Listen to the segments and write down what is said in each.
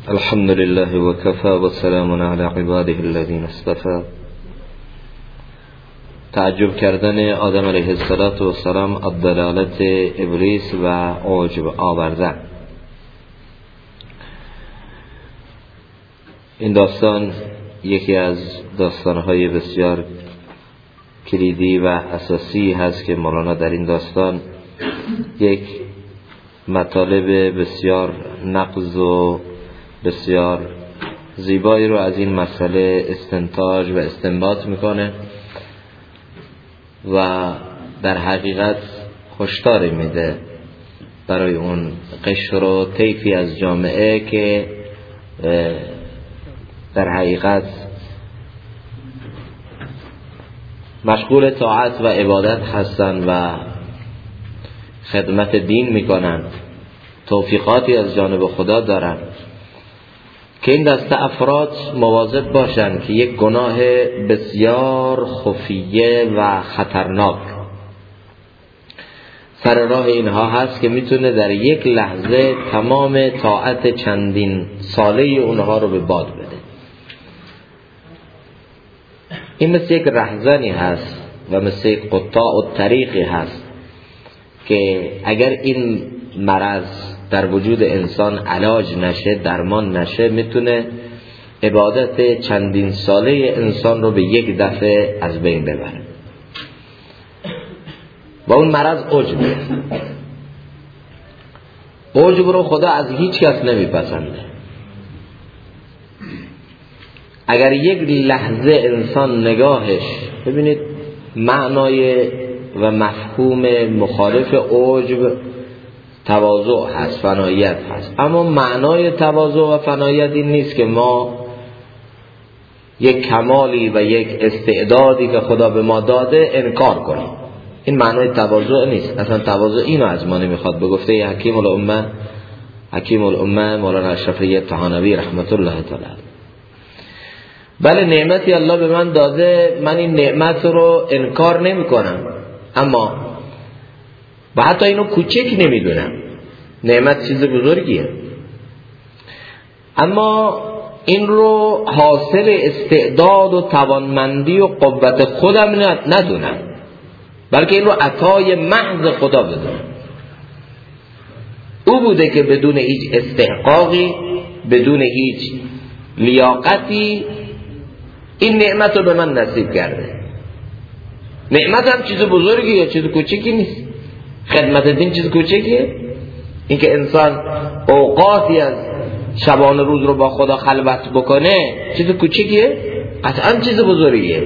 الحمد لله وكفى والسلام على عباده الذين اصطفى. تعجب کردن آدم علیه السلام از دلالت ابلیس و عجب آوردن. این داستان یکی از داستانهای بسیار کلیدی و اساسی هست که مولانا در این داستان یک مطالب بسیار نقض و بسیار زیبایی رو از این مسئله استنتاج و استنباط میکنه و در حقیقت هشدار میده برای اون قشر و طیفی از جامعه که در حقیقت مشغول طاعت و عبادت هستن و خدمت دین میکنن، توفیقاتی از جانب خدا دارن، که این دسته افراد مواظب باشن که یک گناه بسیار خفیه و خطرناک سر راه اینها هست که میتونه در یک لحظه تمام طاعت چندین ساله اونها رو به باد بده. این مثل یک رهزنی هست و مثل یک قطاع الطریقی هست که اگر این مرض در وجود انسان علاج نشه، درمان نشه، میتونه عبادت چندین ساله انسان رو به یک دفعه از بین ببره. و اون مرض عجبه. عجب رو خدا از هیچ کس نمیپسنده. اگر یک لحظه انسان نگاهش، ببینید معنای و مفهوم مخالف عجب تواضع هست، فنایت هست، اما معنای تواضع و فنایت این نیست که ما یک کمالی و یک استعدادی که خدا به ما داده انکار کنیم. این معنای تواضع نیست. اصلا تواضع اینو از ما نمیخواد. به گفته حکیم الامه مولانا اشرف طحانوی رحمت الله تعالی، بله نعمتی الله به من داده، من این نعمت رو انکار نمی کنم، اما و حتی اینو کوچک نمیدونم. نعمت چیز بزرگیه، اما این رو حاصل استعداد و توانمندی و قوت خودم ندونم، بلکه این رو عطای محض خدا بدونم. او بوده که بدون هیچ استحقاقی، بدون هیچ لیاقتی این نعمت رو به من نصیب کرده. نعمت هم چیز بزرگیه، چیز کوچکی نیست. خدمت دین چیز کوچکیه؟ این که انسان اوقاتی از شبانه روز رو با خدا خلوت بکنه چیز کوچکیه؟ قطعا چیز بزرگیه.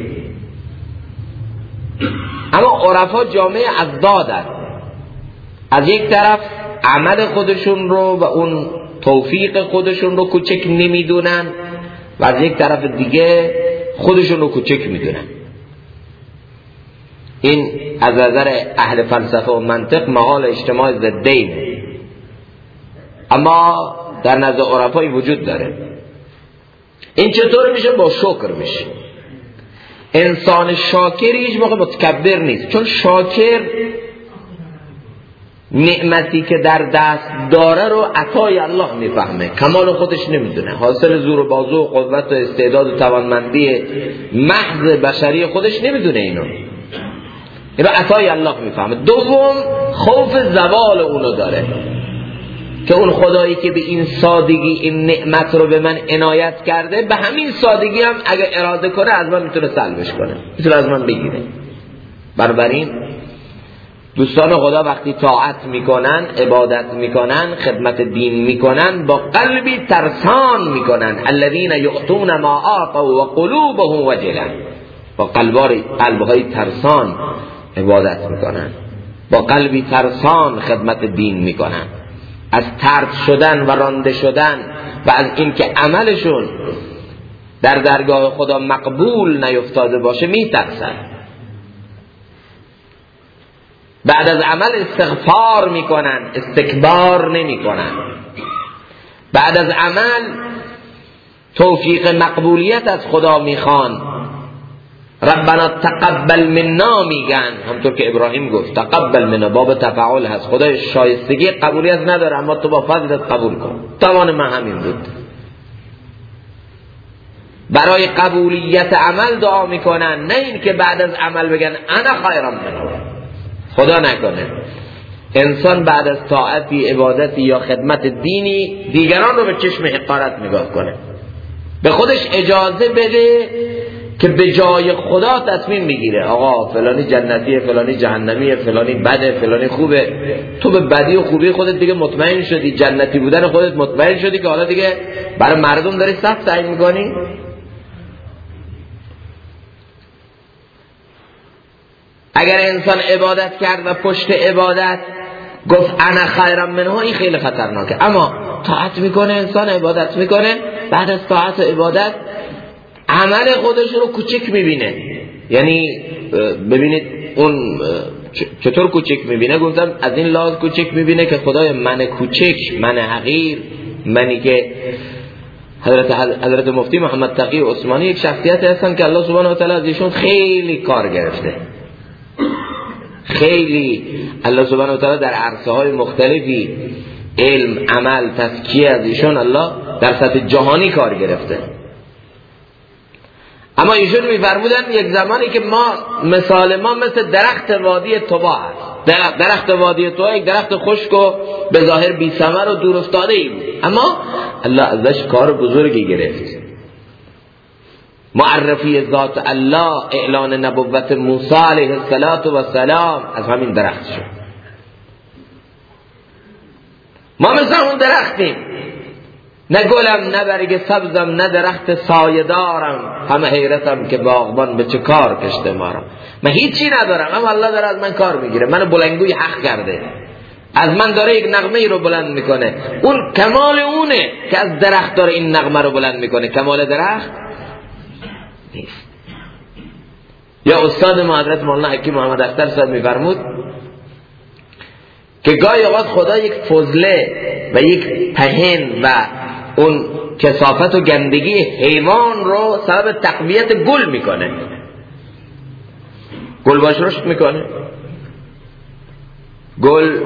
اما عرفا جامعه ازدادن. از یک طرف عمل خودشون رو و اون توفیق خودشون رو کوچک نمیدونن و از یک طرف دیگه خودشون رو کوچک میدونن. این از نظر اهل فلسفه و منطق مقال اجتماع ضدین، اما در نزد عرفای وجود داره. این چطور میشه؟ با شکر میشه. انسان شاکر هیچ موقع متکبر نیست، چون شاکر نعمتی که در دست داره رو عطای الله میفهمه، کمال خودش نمیدونه، حاصل زور و بازو و قوت و استعداد و توانمندی محض بشری خودش نمیدونه. اینو عطای الله میفهمه. دوم، خوف زوال اونو داره که اون خدایی که به این سادگی این نعمت رو به من عنایت کرده، به همین سادگی هم اگه اراده کنه از من میتونه سلبش کنه، میتونه از من بگیره. بنابراین دوستان خدا وقتی طاعت میکنن، عبادت میکنن، خدمت دین میکنن، با قلبی ترسان میکنن. الذین یؤتون ما آتوا و قلوبهم وجلة، با قلبهای ترسان عبادت میکنن، با قلبی ترسان خدمت دین میکنن. از طرد شدن و رانده شدن و از اینکه عملشون در درگاه خدا مقبول نیفتاده باشه میترسن. بعد از عمل استغفار میکنن، استکبار نمیکنن. بعد از عمل توفیق مقبولیت از خدا میخوان، ربنا تقبل منا میگن، همطور که ابراهیم گفت تقبل منا، باب تفاعل هست. خدای شایستگی قبولیت نداره، اما تو با فضلت قبول کن. توان من همین بود. برای قبولیت عمل دعا میکنن، نه این که بعد از عمل بگن انا خیرم منه. خدا نکنه انسان بعد از طاعتی، عبادتی یا خدمت دینی دیگران رو به چشم حقارت نگاه کنه، به خودش اجازه بده که به جای خدا تصمیم بگیره آقا فلانی جنتیه، فلانی جهنمیه، فلانی بده، فلانی خوبه. تو به بدی و خوبی خودت دیگه مطمئن شدی، جنتی بودن خودت مطمئن شدی که حالا دیگه برای مردم داری صف تعیین میکنی؟ اگر انسان عبادت کرد و پشت عبادت گفت انا خیرم منها، این خیلی خطرناکه. اما طاعت میکنه انسان، عبادت میکنه، بعد از طاعت و عبادت عمل خودش رو کوچک میبینه. یعنی ببینید اون چطور کوچک میبینه؟ گفتم از این لحاظ کوچک میبینه که خدای من کوچک، من حقیر، منی که حضرت مفتی محمد تقی عثمانی یک شخصیت هستن که الله سبحانه و تعالی از ایشون خیلی کار گرفته، خیلی الله سبحانه و تعالی در عرصه های مختلفی علم، عمل، تزکیه از ایشون الله در سطح جهانی کار گرفته. اما ایشون میفرمودن یک زمانی که مثال ما مثل درخت وادی طبا هست. درخت وادی طبا یک درخت خشک و به ظاهر بی ثمر و دور افتاده ای بود، اما الله ازش کار بزرگی گرفت. معرفی ذات الله، اعلان نبوت موسی علیه السلام از همین درخت شد. ما مثل اون درختیم، نه گلم، نه برگ سبزم، نه درخت سایه دارم، همه حیرتم که باغبان به چه کار کشته مارم. من هیچی ندارم اما الله داره از من کار میگیره، منو بلندگوی حق کرده، از من داره یک نغمه رو بلند میکنه. اون کمال اونه که از درخت داره این نغمه رو بلند میکنه، کمال درخت نیست. یا استاد ما حضرت مولانا حکیم محمد اختر صاحب میفرمود که گاهی اوقات خدا یک فضله و یک پهن و اون کثافت و گندگی حیوان رو سبب تقویت گل میکنه. گل باش رشد میکنه، گل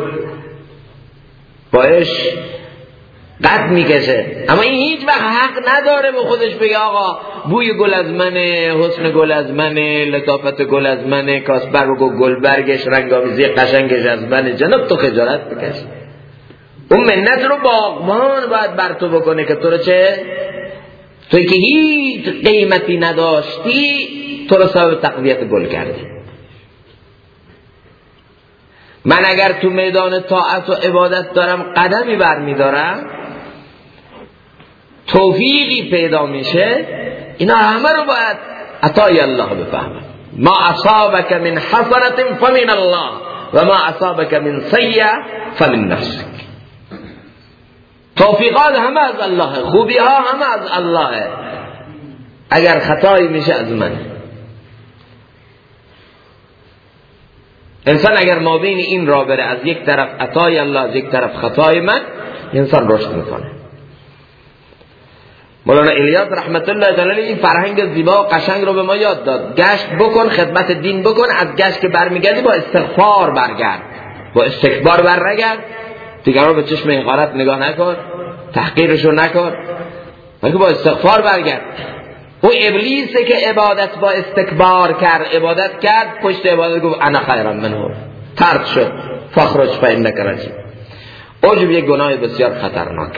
باش قد میکشه، اما این هیچ وقت حق نداره به خودش بگه آقا بوی گل از منه، حسن گل از منه، لطافت گل از منه، کاسبرگ و گل برگش، رنگامیزی قشنگش از منه. جناب تو خجالت بکش. اون منت رو باغبان باید بر تو بکنه که تو رو چه؟ توی که هیچ قیمتی نداشتی تو رو سبب تقویت گل کرده. من اگر تو میدان طاعت و عبادت دارم قدمی برمیدارم، توفیقی پیدا میشه، اینا همه رو باید عطای الله بفهمم. ما اصابک من حسنة فمن الله و ما اصابک من سیئة فمن نفسک. توفیقات همه از الله، خوبی ها همه از الله، اگر خطایی میشه از من. انسان اگر ما بین این را بره، از یک طرف عطای الله، از یک طرف خطای من، انسان رشد میکنه. مولانا الیاس رحمت الله تعالی این فرهنگ زیبا و قشنگ رو به ما یاد داد. گشت بکن، خدمت دین بکن، از گشت که برمیگردی با استغفار برگرد، با استکبار برنگرد، دیگران به چشم حقارت نگاه نکن، تحقیرشو نکن، بلکه با استغفار برگرد. او ابلیسه که عبادت با استکبار کرد، عبادت کرد، پشت عبادت گفت انا خیرم منه، طرد شد، فخرج فانک رجیم. عجب یک گناه بسیار خطرناک.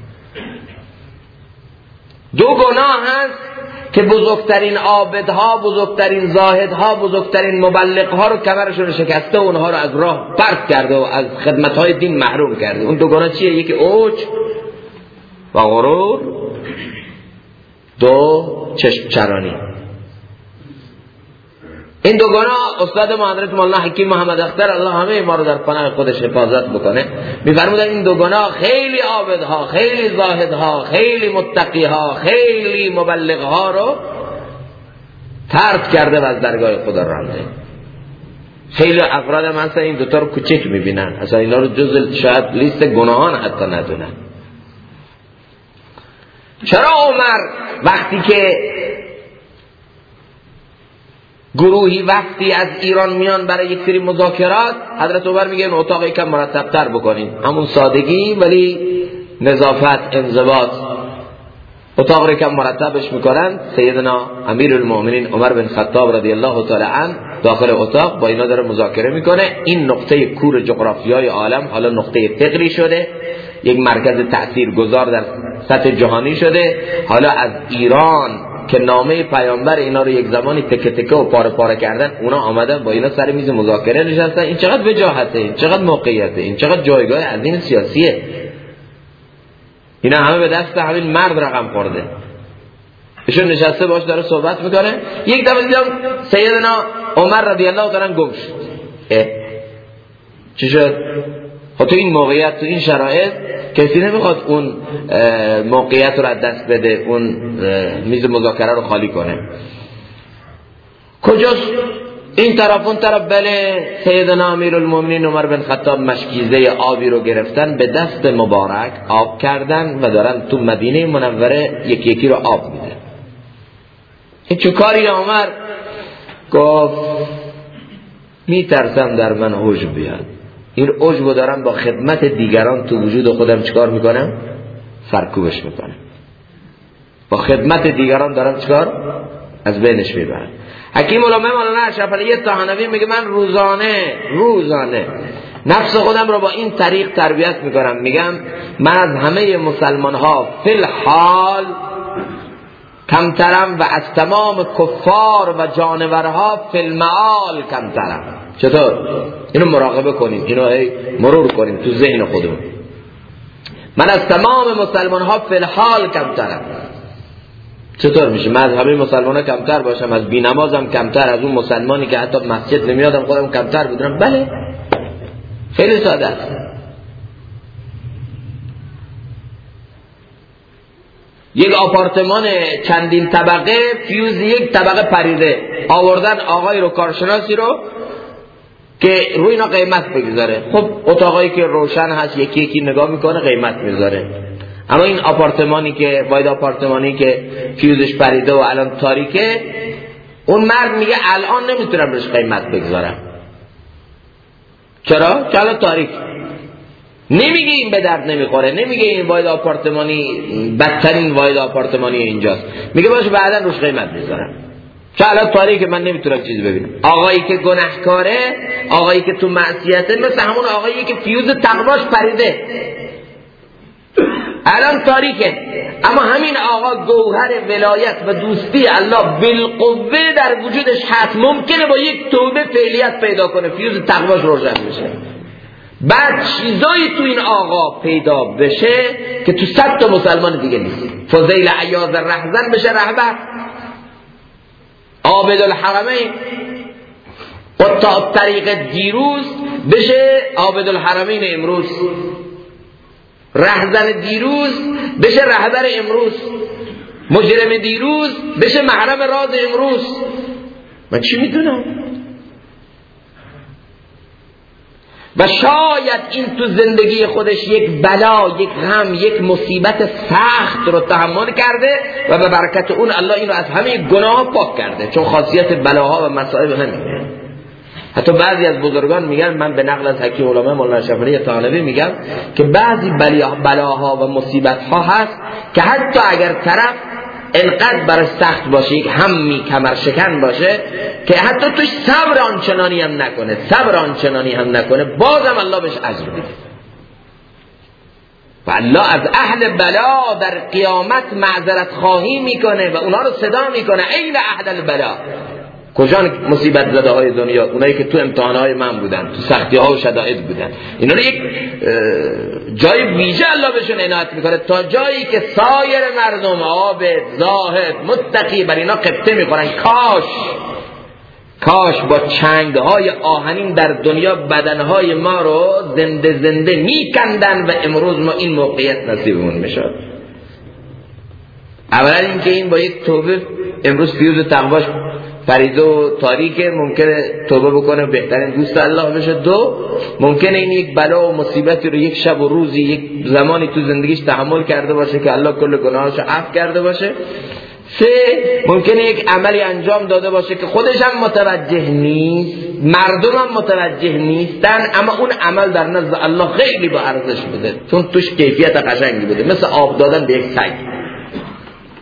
دو گناه هست که بزرگترین عابدها، بزرگترین زاهدها، بزرگترین مبلغها رو کمرشون شکسته و اونها رو از راه پرت کرده و از خدمتهای دین محروم کرده. اون دو گناه چیه؟ یکی اوج و غرور، دو چشم چرانی. این دو گناه استاد ما حضرت مولانا حکیم محمد اختر الله همه ما رو در پناه خودش حفاظت بکنه میفرمودن این دو گناه خیلی عابدها، خیلی زاهدها، خیلی متقیها، خیلی مبلغها رو طرد کرده و از درگاه خدا رانده. خیلی افراد هم اصلا این دوتا رو کوچک میبینن، اصلا اینا رو جز شاید لیست گناهان حتی ندونن. چرا عمر وقتی که گروهی وقتی از ایران میان برای یک سری مذاکرات، حضرت عمر میگه این اتاق یکم مرتب تر بکنین، همون سادگی ولی نظافت، انضباط. اتاق رو که مرتبش میکنن، سیدنا امیرالمؤمنین عمر بن خطاب رضی الله تعالی عنه داخل اتاق با اینا داره مذاکره میکنه. این نقطه کور جغرافیای عالم حالا نقطه فقری شده، یک مرکز تاثیرگذار در سطح جهانی شده. حالا از ایران که نامه پیامبر اینا رو یک زمانی تکه تکه و پاره پاره کردن، اونا آمدن با اینا سر میز مذاکره نشستن. این چقدر وجاهته، این چقدر موقعیته، این چقدر جایگاه عظیم سیاسیه. اینا همه به دست همین مرد رقم خورده. ایشون نشسته باش داره صحبت میکنه. یک دفعه دیدم سیدنا عمر رضی الله تعالی عنه گم شد. چی شد؟ خب تو این موقعیت، تو این شرایط کسی نمیخواد اون موقعیت رو از دست بده، اون میز مذاکره رو خالی کنه. کجاست؟ این طرف اون طرف. بله، سیدنا امیرالمؤمنین عمر بن خطاب مشکیزه آبی رو گرفتن، به دست مبارک آب کردن و دارن تو مدینه منوره یکی یکی رو آب میده. این چه کاری عمر؟ گفت میترسم در من عجب بیاد. این عجب رو دارم با خدمت دیگران تو وجود خودم چیکار میکنم؟ سرکوبش میکنم. با خدمت دیگران دارم چیکار؟ از بینش میبرم. حکیم علامه مولانا اشرف علی طحاوی میگه من روزانه نفس خودم رو با این طریق تربیت میکنم. میگم من از همه مسلمان ها فی الحال کمترم و از تمام کفار و جانورها فی المعال کمترم. چطور؟ اینو مراقبه کنیم، اینو مرور کنیم تو ذهن خودمون. من از تمام مسلمان ها فی الحال کمترم. چطور میشه من از همه مسلمان ها کمتر باشم؟ از بی‌نمازم کمتر، از اون مسلمانی که حتی مسجد نمیادم خودم کمتر بدونم؟ بله، خیلی ساده است. یک آپارتمان چندین طبقه، فیوز یک طبقه پریده، آوردن آقای رو، کارشناسی رو که روی اینا قیمت بگذاره. خب اتاقایی که روشن هست یکی یکی نگاه میکنه، قیمت میذاره. اما این آپارتمانی که واید آپارتمانی که فیوزش پریده و الان تاریکه، اون مرد میگه الان نمیتونم روش قیمت بگذارم. چرا؟ که الان تاریک. نمیگه این به درد نمیخوره، نمیگه این واید آپارتمانی بدترین واید آپارتمانی اینجاست، میگه باشه بعدا روش قیمت میذارم چه الان تاریکه من نمیتونم چیز ببینم. آقایی که گناهکاره، آقایی که تو معصیته، مثل همون آقایی که فیوز تقواش پریده، الان تاریکه، اما همین آقا گوهر ولایت و دوستی الله بالقوه در وجودش هست. ممکنه با یک توبه فعلیت پیدا کنه، فیوز تقواش روشن بشه، بعد چیزایی تو این آقا پیدا بشه که تو 100 تا مسلمان دیگه نیست. فضیل عیاض رهزن بشه رهبر، عابد الحرمین قطاع طریق دیروز بشه عابد الحرمین امروز، رهزن دیروز بشه رهبر امروز، مجرم دیروز بشه محرم راز امروز. من چی میدونم؟ و شاید این تو زندگی خودش یک بلا، یک غم، یک مصیبت سخت رو تحمل کرده و به برکت اون الله اینو از همه گناه پاک کرده، چون خاصیت بلاها و مصائب همینه. حتی بعضی از بزرگان میگن، من به نقل از حکیم علامه مولانا اشرف علی طحاوی میگم که بعضی بلاها و مصیبتها هست که حتی اگر طرف انقدر برای سخت باشه، یک همی کمر شکن باشه که حتی توش صبر آنچنانی هم نکنه، بازم الله بهش اجر میده. و الله از اهل بلا در قیامت معذرت خواهی میکنه و اونا رو صدا میکنه این اهل البلا. کجا مصیبت زده های دنیا؟ اونایی که تو امتحانهای من بودن، تو سختی ها و شدائد بودن، اینا رو یک جای ویژه الله بهشون عنایت میکنه، تا جایی که سایر مردم عابد، زاهد، متقی بر اینا قبطه میخورن. کاش با چنگهای آهنین در دنیا بدنهای ما رو زنده میکندن و امروز ما این موقعیت نصیبمون میشد. اولا اینکه این با یک توبه امروز فیوز تقواش فریضه و تاریکه، ممکنه توبه بکنه بهترین دوست الله بشه. دو، ممکنه این یک بلا و مصیبتی رو یک شب و روزی، یک زمانی تو زندگیش تحمل کرده باشه که الله کل گناهاشو عفو کرده باشه. سه، ممکنه یک عملی انجام داده باشه که خودش هم متوجه نیست، مردم هم متوجه نیستن، اما اون عمل در نزد الله خیلی با ارزش بوده، چون توش کیفیت قشنگی بوده، مثل آب دادن به یک سگ.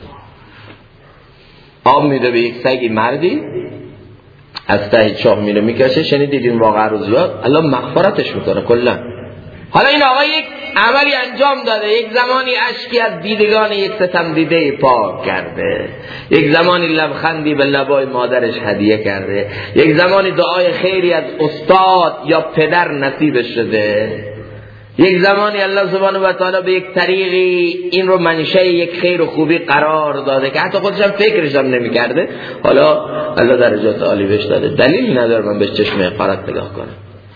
آب میده به یک سگی مردی از ته چاه میره میکشه. شنیدید این واقعه رو زیاد؟ الله مغفرتش میکنه کلا. حالا این آقا یک عملی انجام داده، یک زمانی اشکی از دیدگان یک ستم دیده پاک کرده، یک زمانی لبخندی به لبای مادرش هدیه کرده، یک زمانی دعای خیری از استاد یا پدر نصیبش شده، یک زمانی الله سبحانه و تعالی به یک طریقی این رو منشأ یک خیر و خوبی قرار داده که حتی خودش هم فکرش هم نمی کرده. حالا الله درجات عالی بهش داده. دلیل نداره من بهش چشم حقارت نگاه کنم.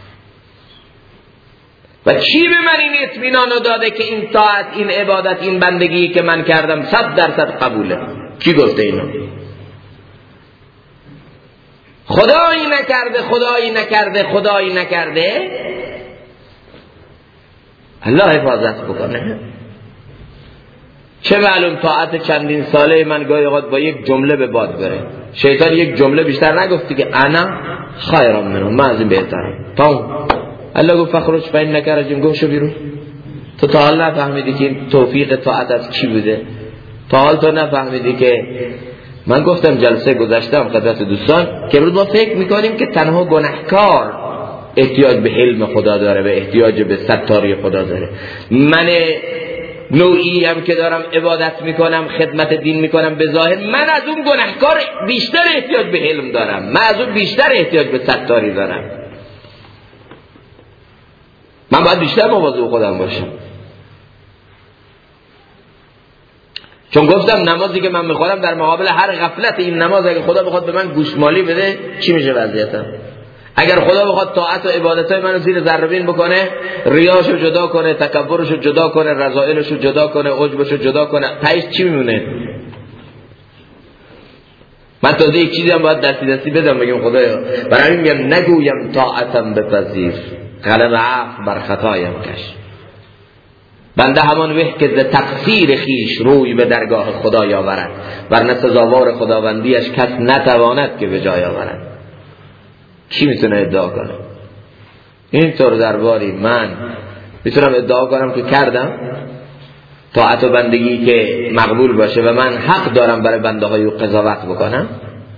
و چی به من این اطمینان رو داده که این طاعت، این عبادت، این بندگی که من کردم 100% قبوله؟ کی گفته اینو؟ خدایی نکرده، خدایی نکرده، خدایی نکرده. الله حفاظت بکنه. چه معلوم طاعت چندین ساله من گاهی اوقات با یک جمله به باد بره. شیطان یک جمله بیشتر نگفتی که انا خیرم منو، من از این بهترم. تمام. الله گفت فخرج فإنک رجیم، گفت شو بیرون. تو تا حال نفهمیدی که این توفیق طاعت از چی بوده؟ تا حال تو نفهمیدی که من گفتم جلسه گذاشتم خدمت دوستان که امروز ما فکر میکنیم که تنها گناهکار احتیاج به علم خدا داره، به احتیاج به ستاری خدا داره. من نوعی هم که دارم عبادت میکنم، خدمت دین میکنم، به ظاهر من از اون گناهکار بیشتر احتیاج به علم دارم، من از اون بیشتر احتیاج به ستاری دارم. من باید بیشتر مواظب خودم باشم. چون گفتم نمازی که من میخورم در مقابل هر غفلت این نماز اگه خدا بخواد به من گوشمالی بده چی میشه وضعیتم؟ اگر خدا بخواد طاعت و عبادتای منو زیر ذره‌بین بکنه، ریاشو جدا کنه، تکبرشو جدا کنه، رذائلشو جدا کنه، عجبشو جدا کنه، تهش چی میمونه؟ من تازه یک چیزی هم باید دستی بدم بگم خدایا برای این میگم نگویم طاعتم بپذیر، غلب عفو بر خطایم کش. بنده همان وح که ز تقصیر خیش روی به درگاه خدای آورد، ورنه سزاوار خداوندیش کس نتواند که به جای آورد. کی میتونه ادعا کنه؟ اینطور درباری من میتونم ادعا کنم که کردم طاعت و بندگی که مقبول باشه و من حق دارم برای بنده های قضاوت بکنم؟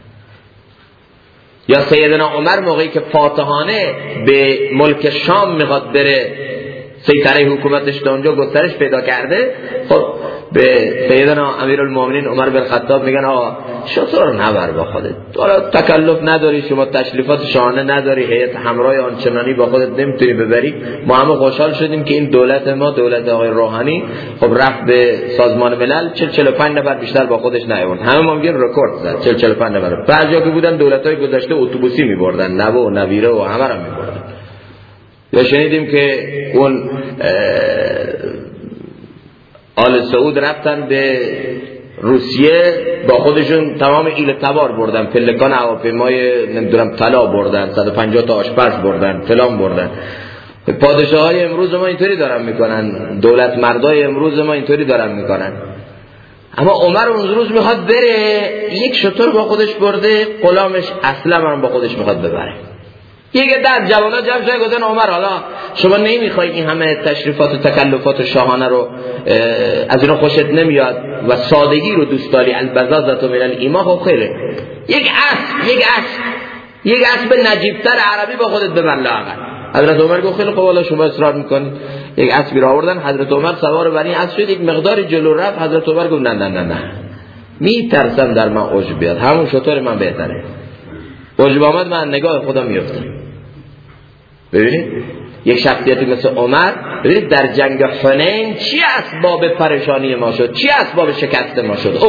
یا سیدنا عمر موقعی که فاتحانه به ملک شام میخواد بره، سیطره حکومتش تا اونجا گسترش پیدا کرده، خب به سیدنا امیرالمومنین عمر بن خطاب میگن آقا شطور نبر با خودت، تو تکلف نداری، شما تشریفات شاهانه نداری، هیئت همراه آنچنانی با خودت نمیتونی ببری. ما همه خوشحال شدیم که این دولت ما، دولت آقای روحانی، خب رفت به سازمان ملل 45 نفر بیشتر با خودش نیاورد. همه ما میگن رکورد زد 45 نفر. بعضیا که بودن دولت‌های گذشته اتوبوسی میبردن، نوه و نویره و همه رو میبردن. یا شنیدیم که اون آل سعود رفتن به روسیه با خودشون تمام ایل تبار بردن، پلکان هواپیمای نمیدونم طلا بردن، 150 تا آشپز بردن، فلان بردن. پادشاه های امروز ما اینطوری دارن میکنن، دولت مردای امروز ما اینطوری دارن میکنن. اما عمر اون روز میخواد بره، یک شتر با خودش برده، غلامش اصلا هم با خودش میخواد ببره. یک در جوانا جمع شده گفتن عمر حالا شما نمیخوای این همه تشریفات و تکلفات شاهانه رو از اینا خوشت نمیاد و سادگی رو دوست داری، البزازت و من الایمان، خب خیره یک اسب نجیبتر عربی با خودت ببر لااقل. حضرت عمر گفت خیلی خب حالا شما اصرار میکنید. یک اسبی را آوردن، حضرت عمر سوار بر این اسب شد، یک مقداری جلو رفت، حضرت عمر گفت نه میترسم در من عجب بیاد، همون شطور من بهتره. عجب آمد من نگاه خدا میفتم. ببینید یک شخصیتی مثل عمر، ببینید در جنگ حنین چی اسباب پریشانی ما شد، چی اسباب شکست ما شد؟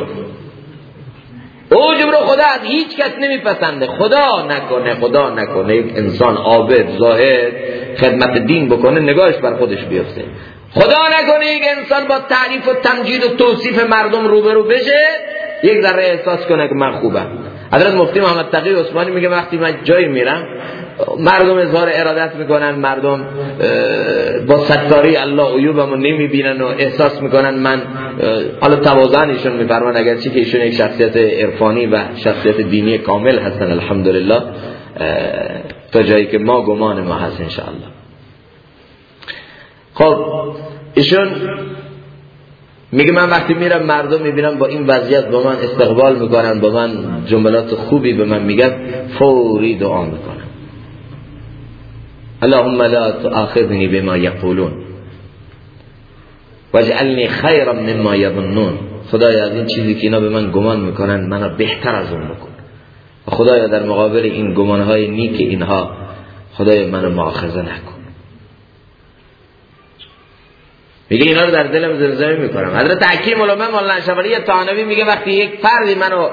عجب رو خدا از هیچ کس نمیپسنده. خدا نکنه یک انسان عابد زاهد خدمت دین بکنه نگاهش بر خودش بیفته. خدا نکنه یک انسان با تعریف و تمجید و توصیف مردم روبرو بشه یک ذره احساس کنه که من خوبم. حضرت مفتی محمد تقی عثمانی میگه وقتی من جایی میرم مردم اظهار ارادت میکنن، مردم با ستاری الله عیوبمو نمیبینن و احساس میکنن من، حالا تواضع ایشون میفرمان اگرچه که ایشون یک شخصیت عرفانی و شخصیت دینی کامل هستن الحمدلله، تا جایی که ما گمان ما هست انشاءالله. خب ایشون میگه من وقتی میرم مردم میبینم با این وضعیت با من استقبال میکنن، با من جملات خوبی به من میگن، فوری دعا میکنم اللهم لا تؤاخذنی بما یقولون واجعلنی خیرا مما یظنون. خدایا از این چیزی که اینا به من گمان میکنن منو بهتر از اون بکن. و خدایا در مقابل این گمانهای نیک اینها خدایا منو مؤاخذه نکن. میگه اینا رو در دلم زمزمه میکنم. حضرت حکیم علامه مولانا نشابوری طحاوی میگه وقتی یک فردی منو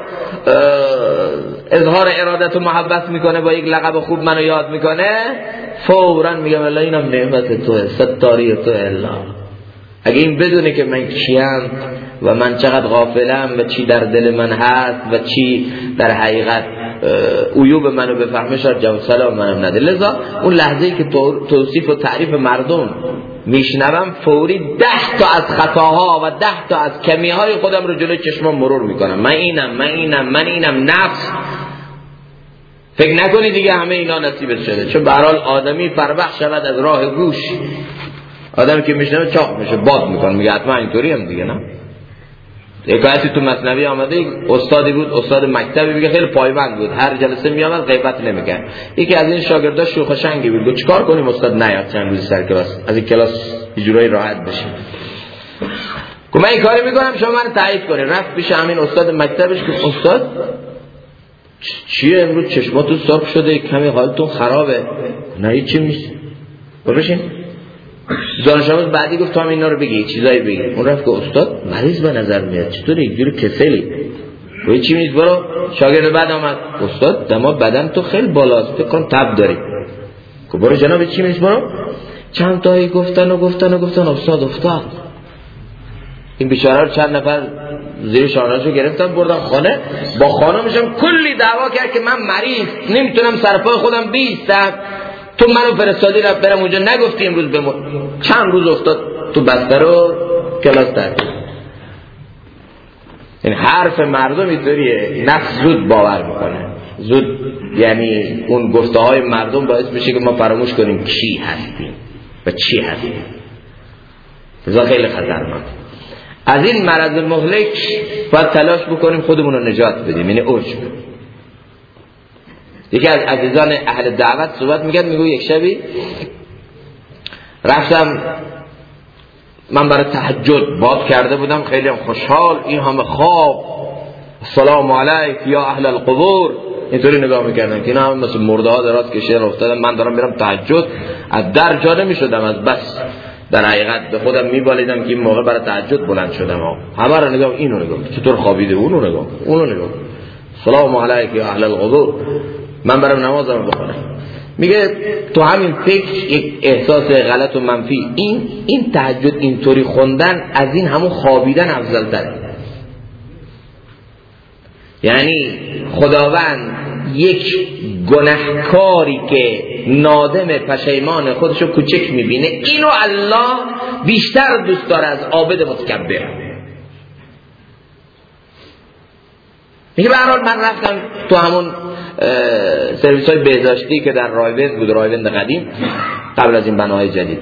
اظهار ارادت و محبت میکنه، با یک لقب خوب منو یاد میکنه، فوراً میگم الله اینم نعمت توه، ستاری توه الله. اگه این بدونه که من کیم و من چقدر غافلم و چی در دل من هست و چی در حقیقت عیوب منو بفهمه، شاید جواب سلام منم نده. لذا اون لحظه‌ای که توصیف و تعریف مردم میشنوم، فوری 10 تا از خطاها و 10 تا از کمیهای خودم رو جلوی چشمم مرور میکنم. من اینم نفس. فکر نکنی دیگه همه اینا نصیبت شده، چون به هر حال آدمی فربخ شود از راه گوش. آدمی که میشنوه چاق میشه، باد میکنه، میگه حتما اینطوری هم دیگه. نه حکایتی تو مثنوی آمده، استادی بود، استاد مکتبی، میگه خیلی پایبند بود، هر جلسه میامد غیبت نمیکرد. یکی از این شاگردا شوخ شنگی بود، گفت چیکار کنیم استاد نیاد چند روز سر کلاس، از این کلاس یه جورایی راحت بشیم. گفت من این کاری میکنم شما من تایید کنید. رفت پیش همین استاد مکتبش که استاد چیه امروز چشماتون سرخ شده، کمی حالتون خرابه؟ نه هیچی نیست. بشین. دانش آموز بعدی گفت تو هم اینا رو بگی، چیزایی بگی. اون رفت که استاد مریض به نظر میاد، چطوری اینجوری کسلی؟ گفت چی نیست برو. شاگرد بعد آمد، استاد دما بدن تو خیلی بالاست، فکر کن تب داری. گفت برو جناب چی نیست برو. چند تایی گفتن استاد افتاد. این بیچاره رو چند نفر زیر شانه‌اشو گرفتن بردن خانه، با خانمشم کلی دعوا کرد که من مریض نمیتونم سر پای خودم بیستم، تو منو فرستادی رفت برم اونجا، نگفتی امروز بمون. چند روز افتاد تو بستر و کلاس درد. این حرف مردم اینطوریه، نفس زود باور میکنه، زود یعنی اون گفته های مردم باعث میشه که ما فراموش کنیم کی هستیم و چی هستیم. لذا خیلی خطرناک. از این مرض مهلک باید تلاش بکنیم خودمون رو نجات بدیم، یعنی عجب. یکی از عزیزان اهل دعوت صحبت میکرد، میگو یک شبی رفتم من برای تهجد باد کرده بودم، خیلی هم خوشحال، این همه خواب، سلام علیک یا اهل القبور، اینطوری نگاه میکردن که اینا هم مثل مرده ها دراز کشیدن افتادن، من دارم میرم تهجد. از در جا نمیشدم، از بس در حقیقت به خودم میبالیدم که این موقع برای تهجد بلند شدم. همه رو نگاه، اینو نگاه چطور خوابیده، اونو نگاه سلام علیک یا اهل القبور، من برام نمازم بخونم. میگه تو همین فکر یک احساس غلط و منفی، این تهجد اینطوری خوندن از این همون خوابیدن افضل تره. یعنی خداوند یک گناهکاری که نادم پشیمان خودشو کوچک میبینه، اینو الله بیشتر دوست داره از عابد متکبر. میگه به هر حال من رفتم تو همون سرویس های بهداشتی که در رایوند بود، رایوند قدیم قبل از این بناهای جدید.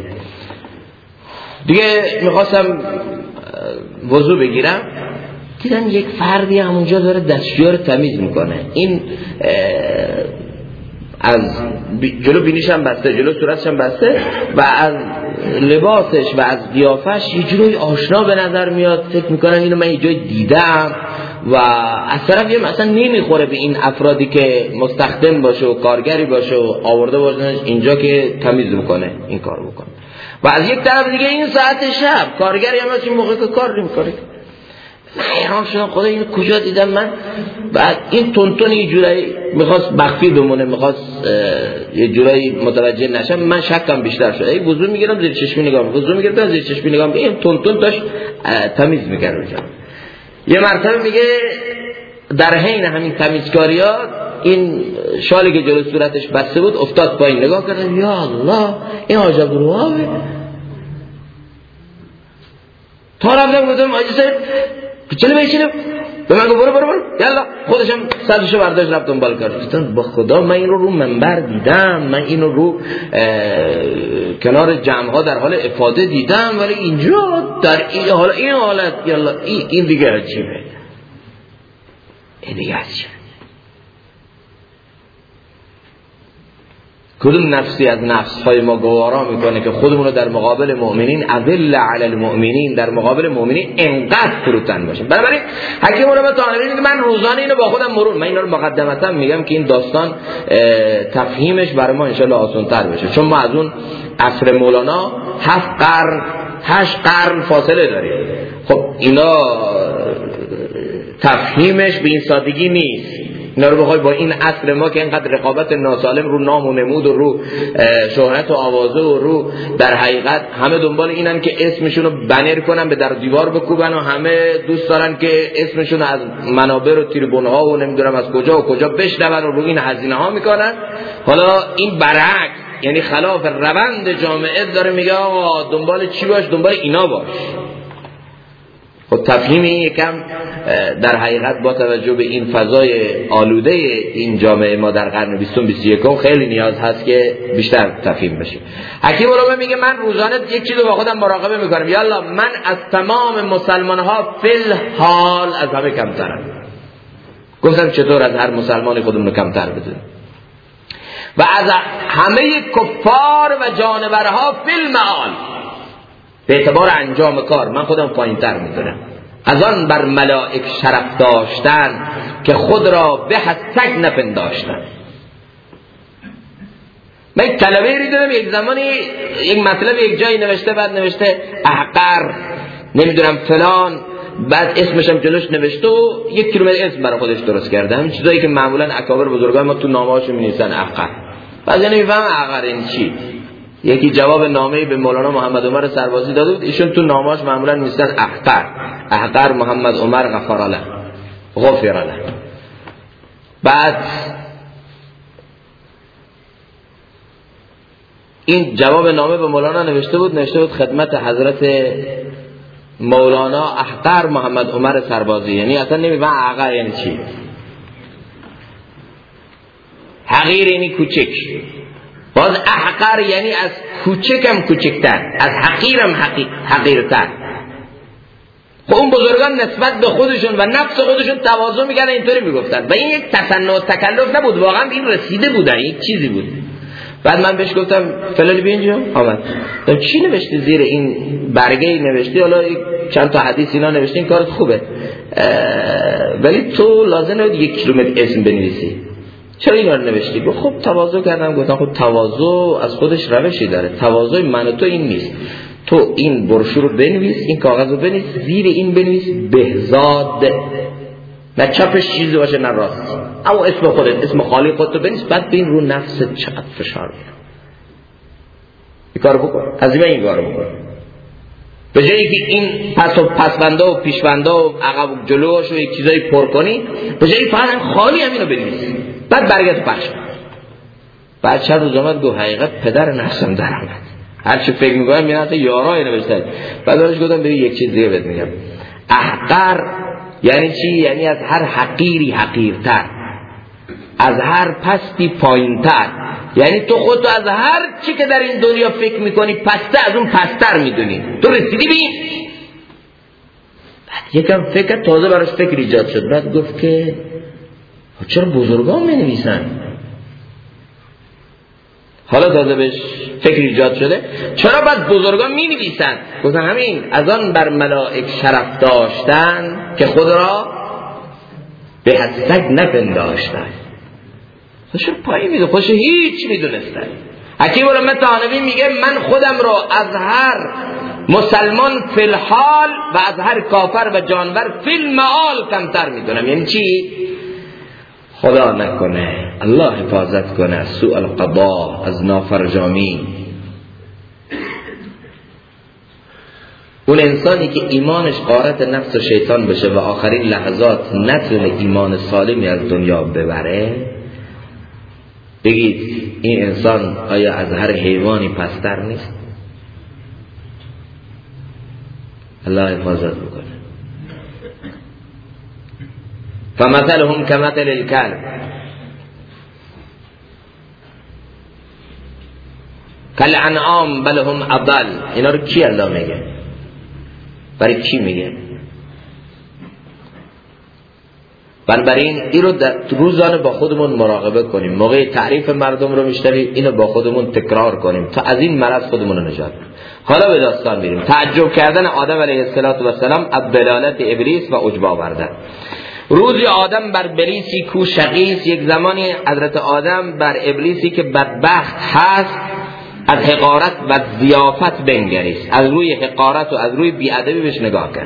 دیگه میخواستم وضو بگیرم، دیدم یک فردی همونجا داره دستشویی رو تمیز میکنه. این از جلو بینیشم بسته، جلو صورتشم بسته و از لباسش و از قیافش یه جوری آشنا به نظر میاد، فکر میکنم اینو من یه جای دیدم. و از طرفی هم اصلا نمیخوره به این افرادی که مستخدم باشه و کارگری باشه و آورده باشه اینجا که تمیز بکنه این کار بکنه. و از یک طرف دیگه این ساعت شب کارگری هم از این موقع که کار نمیکنه. من حیران شدم خدا اینو کجا دیدم من. بعد این تونتون یه جورایی میخواست مخفی بمونه، میخواست یه جورایی متوجه نشم، من شکم بیشتر شد. ای وضو میگیرم زیر چشمی نگاه میکنم، وضو میگیرم زیر چشمی نگاه میکنم، این تونتون داشت تمیز میکرد اونجا. یه مرتبه میگه در حین همین تمیزکاریات این شالی که جلو صورتش بسته بود افتاد پایین، نگاه کردم یا الله این حاج ابروهاوه. تا رفتم گفتم حاجی صاحب چلو بشینم، به من گفت برو یلا، خودشم صدشو برداشت رفت دنبال کار. گفتم با خدا من این رو منبر دیدم، من اینو رو کنار جمع‌ها در حال افاده دیدم، ولی اینجا در این حالت یلا این دیگه عجیبه. این دیگه عجیبه. کدوم نفسی از نفس‌های ما گوارا میکنه که خودمون رو در مقابل مؤمنین اذل علی المؤمنین، در مقابل مؤمنین انقدر فروتن باشیم؟ بنابراین حکیم علما طالبین میگه من روزانه اینو با خودم مرور، من اینا رو مقدمتا میگم که این داستان تفهیمش برای ما ان شاء الله آسان‌تر بشه، چون ما از اون عصر مولانا 8 قرن فاصله داریم. خب اینا تفهیمش به این سادگی نیست. اینا رو بخوای با این عصر ما که اینقدر رقابت ناسالم رو نام و نمود و رو شهرت و آوازه و رو در حقیقت همه دنبال اینن که اسمشون رو بنر کنن، به در دیوار بکوبن و همه دوست دارن که اسمشون از منابر و تریبون ها و نمیدونم از کجا و کجا بشنون و رو این هزینه ها میکنن. حالا این برعکس، یعنی خلاف روند جامعه داره میگه آقا دنبال چی باش؟ دنبال اینا باش. خب تفهیم این یکم در حقیقت با توجه به این فضای آلوده این جامعه ما در قرن 20-21 خیلی نیاز هست که بیشتر تفهیم بشه. حکیم علما میگه من روزانه یک چیزو با خودم مراقبه میکنم، یالا من از تمام مسلمان ها فی الحال از همه کمترم. گفتم چطور از هر مسلمانی خودمون رو کمتر بدونیم؟ و از همه کفار و جانورها فی المعال، به اعتبار انجام کار من خودم پایین‌تر میدونم. از آن بر ملائک شرف داشتن که خود را به از سگ نپنداشتن. من یک کلمه ری دیدم یک زمانی یک مطلب یک جایی نوشته، بعد نوشته احقر نمیدونم فلان، بعد اسمش هم جلوش نوشته و 1 کیلومتر اسم برای خودش درست کرده. همین چیزایی که معمولا اکابر بزرگان ما تو نامه‌هاشون می‌نویسن احقر. بعد نمی‌فهم احقر این چی. یکی جواب نامه‌ای به مولانا محمد عمر سربازی داده بود، ایشون تو نامه‌اش معمولا می‌نویسن احقر محمد عمر غفر له. بعد این جواب نامه به مولانا نوشته بود خدمت حضرت مولانا احقر محمد عمر سربازی، یعنی اصلا نمی‌فهم احقر یعنی چی. حقیر یعنی کوچک، باز احقر یعنی از کوچکم کوچکتر، از حقیرم حقیرتر. خب اون بزرگان نسبت به خودشون و نفس خودشون تواضع میکردن، اینطوری میگفتن و این یک تصنع و تکلف نبود، واقعا این رسیده بودن، یک چیزی بود. بعد من بهش گفتم فلانی بیا اینجا، آمد. گفتم چی نوشتی زیر این برگه؟ نوشتی حالا چند تا حدیث اینا نوشتی، این کارت خوبه، ولی تو لازم نبود 1 کیلومتر اسم بنویسی. چرا اینا رو نوشتی؟ خب تواضع کردم. گفتم خب تواضع از خودش روشی داره، تواضع من و تو این نیست. تو این بروشور رو بنویس، این کاغذ رو بنویس، زیر این بنویس بهزاد، نه چپش چیزی باشه نه راست، اما اسم خودت، اسم خالق خودت رو بنویس، بعد ببین رو نفست چقدر فشار میاد. این کارو بکن، از این کارو بکن. به جایی که این پسبنده و پیشبنده و عقب و جلوش و یک چیزایی پر کنی، به جایی فقط خالی همینو بنویس، بعد برگرد پخش کن. بعد چند روز آمد گفت حقیقت پدر نفسم در آمد، هر چی فکر میکنم میگم تا یارای نوشته. بعد ازش گفتم ببین یک چیز دیگه بهت میگم، احقر یعنی چی؟ یعنی از هر حقیری حقیرتر، از هر پستی پایینتر. یعنی تو خودتو از هر چی که در این دنیا فکر میکنی پسته، از اون پستر میدونی. تو رسیدی به این. بعد یکم فکر تازه براش فکر ایجاد شد. بعد گفت که چرا بزرگان می نویسن؟ حالا تازه بهش فکر ایجاد شده چرا بعد بزرگان می نویسن؟ گفتن همین، از آن بر ملائک شرف داشتن که خود را به حد سگ نپنداشتن. خوش پایی میده، خوش هیچ میدونستن. حکیم علما طحاوی میگه من خودم را از هر مسلمان فی الحال و از هر کافر و جانور فی المعال کمتر میدونم. یعنی چی؟ خدا نکنه، الله حفاظت کنه از سوء القضا، از نافرجامی. اون انسانی که ایمانش غارت نفس و شیطان بشه و آخرین لحظات نتونه ایمان سالمی از دنیا ببره، بگید این انسان آیا از هر حیوانی پستر نیست؟ الله حفاظت بکنه. فمثلهم كمثل الكلب کالانعام بل هم اضل. اینا رو کی الله میگه؟ برای کی میگه؟ بنابراین این رو در روزانه با خودمون مراقبه کنیم، موقع تعریف مردم رو میشنویم اینو با خودمون تکرار کنیم تا از این مرض خودمون رو نجات بدیم. حالا به داستان میریم. تعجب کردن آدم علیه السلام از دلالت ابلیس و عجب آوردن. روزی آدم بر بلیسی کو شقیس، یک زمانی حضرت آدم بر ابلیسی که بدبخت هست از حقارت و ضیافت بنگریست، از روی حقارت و از روی بیادبی بهش نگاه کرد.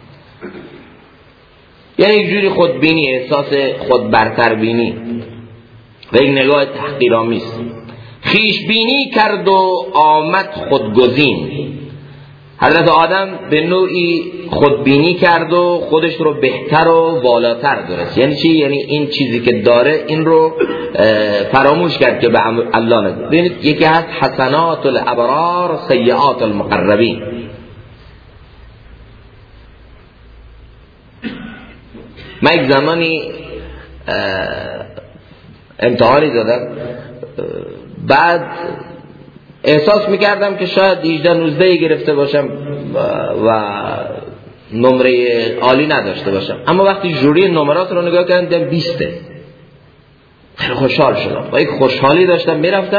یعنی یک جوری خودبینی، احساس خود برتربینی و یک نگاه تحقیرآمیز. خویشبینی کرد و آمد خودگزین. حضرت آدم به نوعی خودبینی کرد و خودش رو بهتر و بالاتر دونست. یعنی چی؟ یعنی این چیزی که داره این رو فراموش کرد که به الله نده. ببینید یکی هست حسنات الابرار سیئات المقربین. من یک زمانی امتحانی دادم، بعد احساس میکردم که شاید 18-19 گرفته باشم و نمره عالی نداشته باشم، اما وقتی جوری نمرات رو نگاه کردم دیدم 20. خیلی خوشحال شدم، با یک خوشحالی داشتم میرفتم.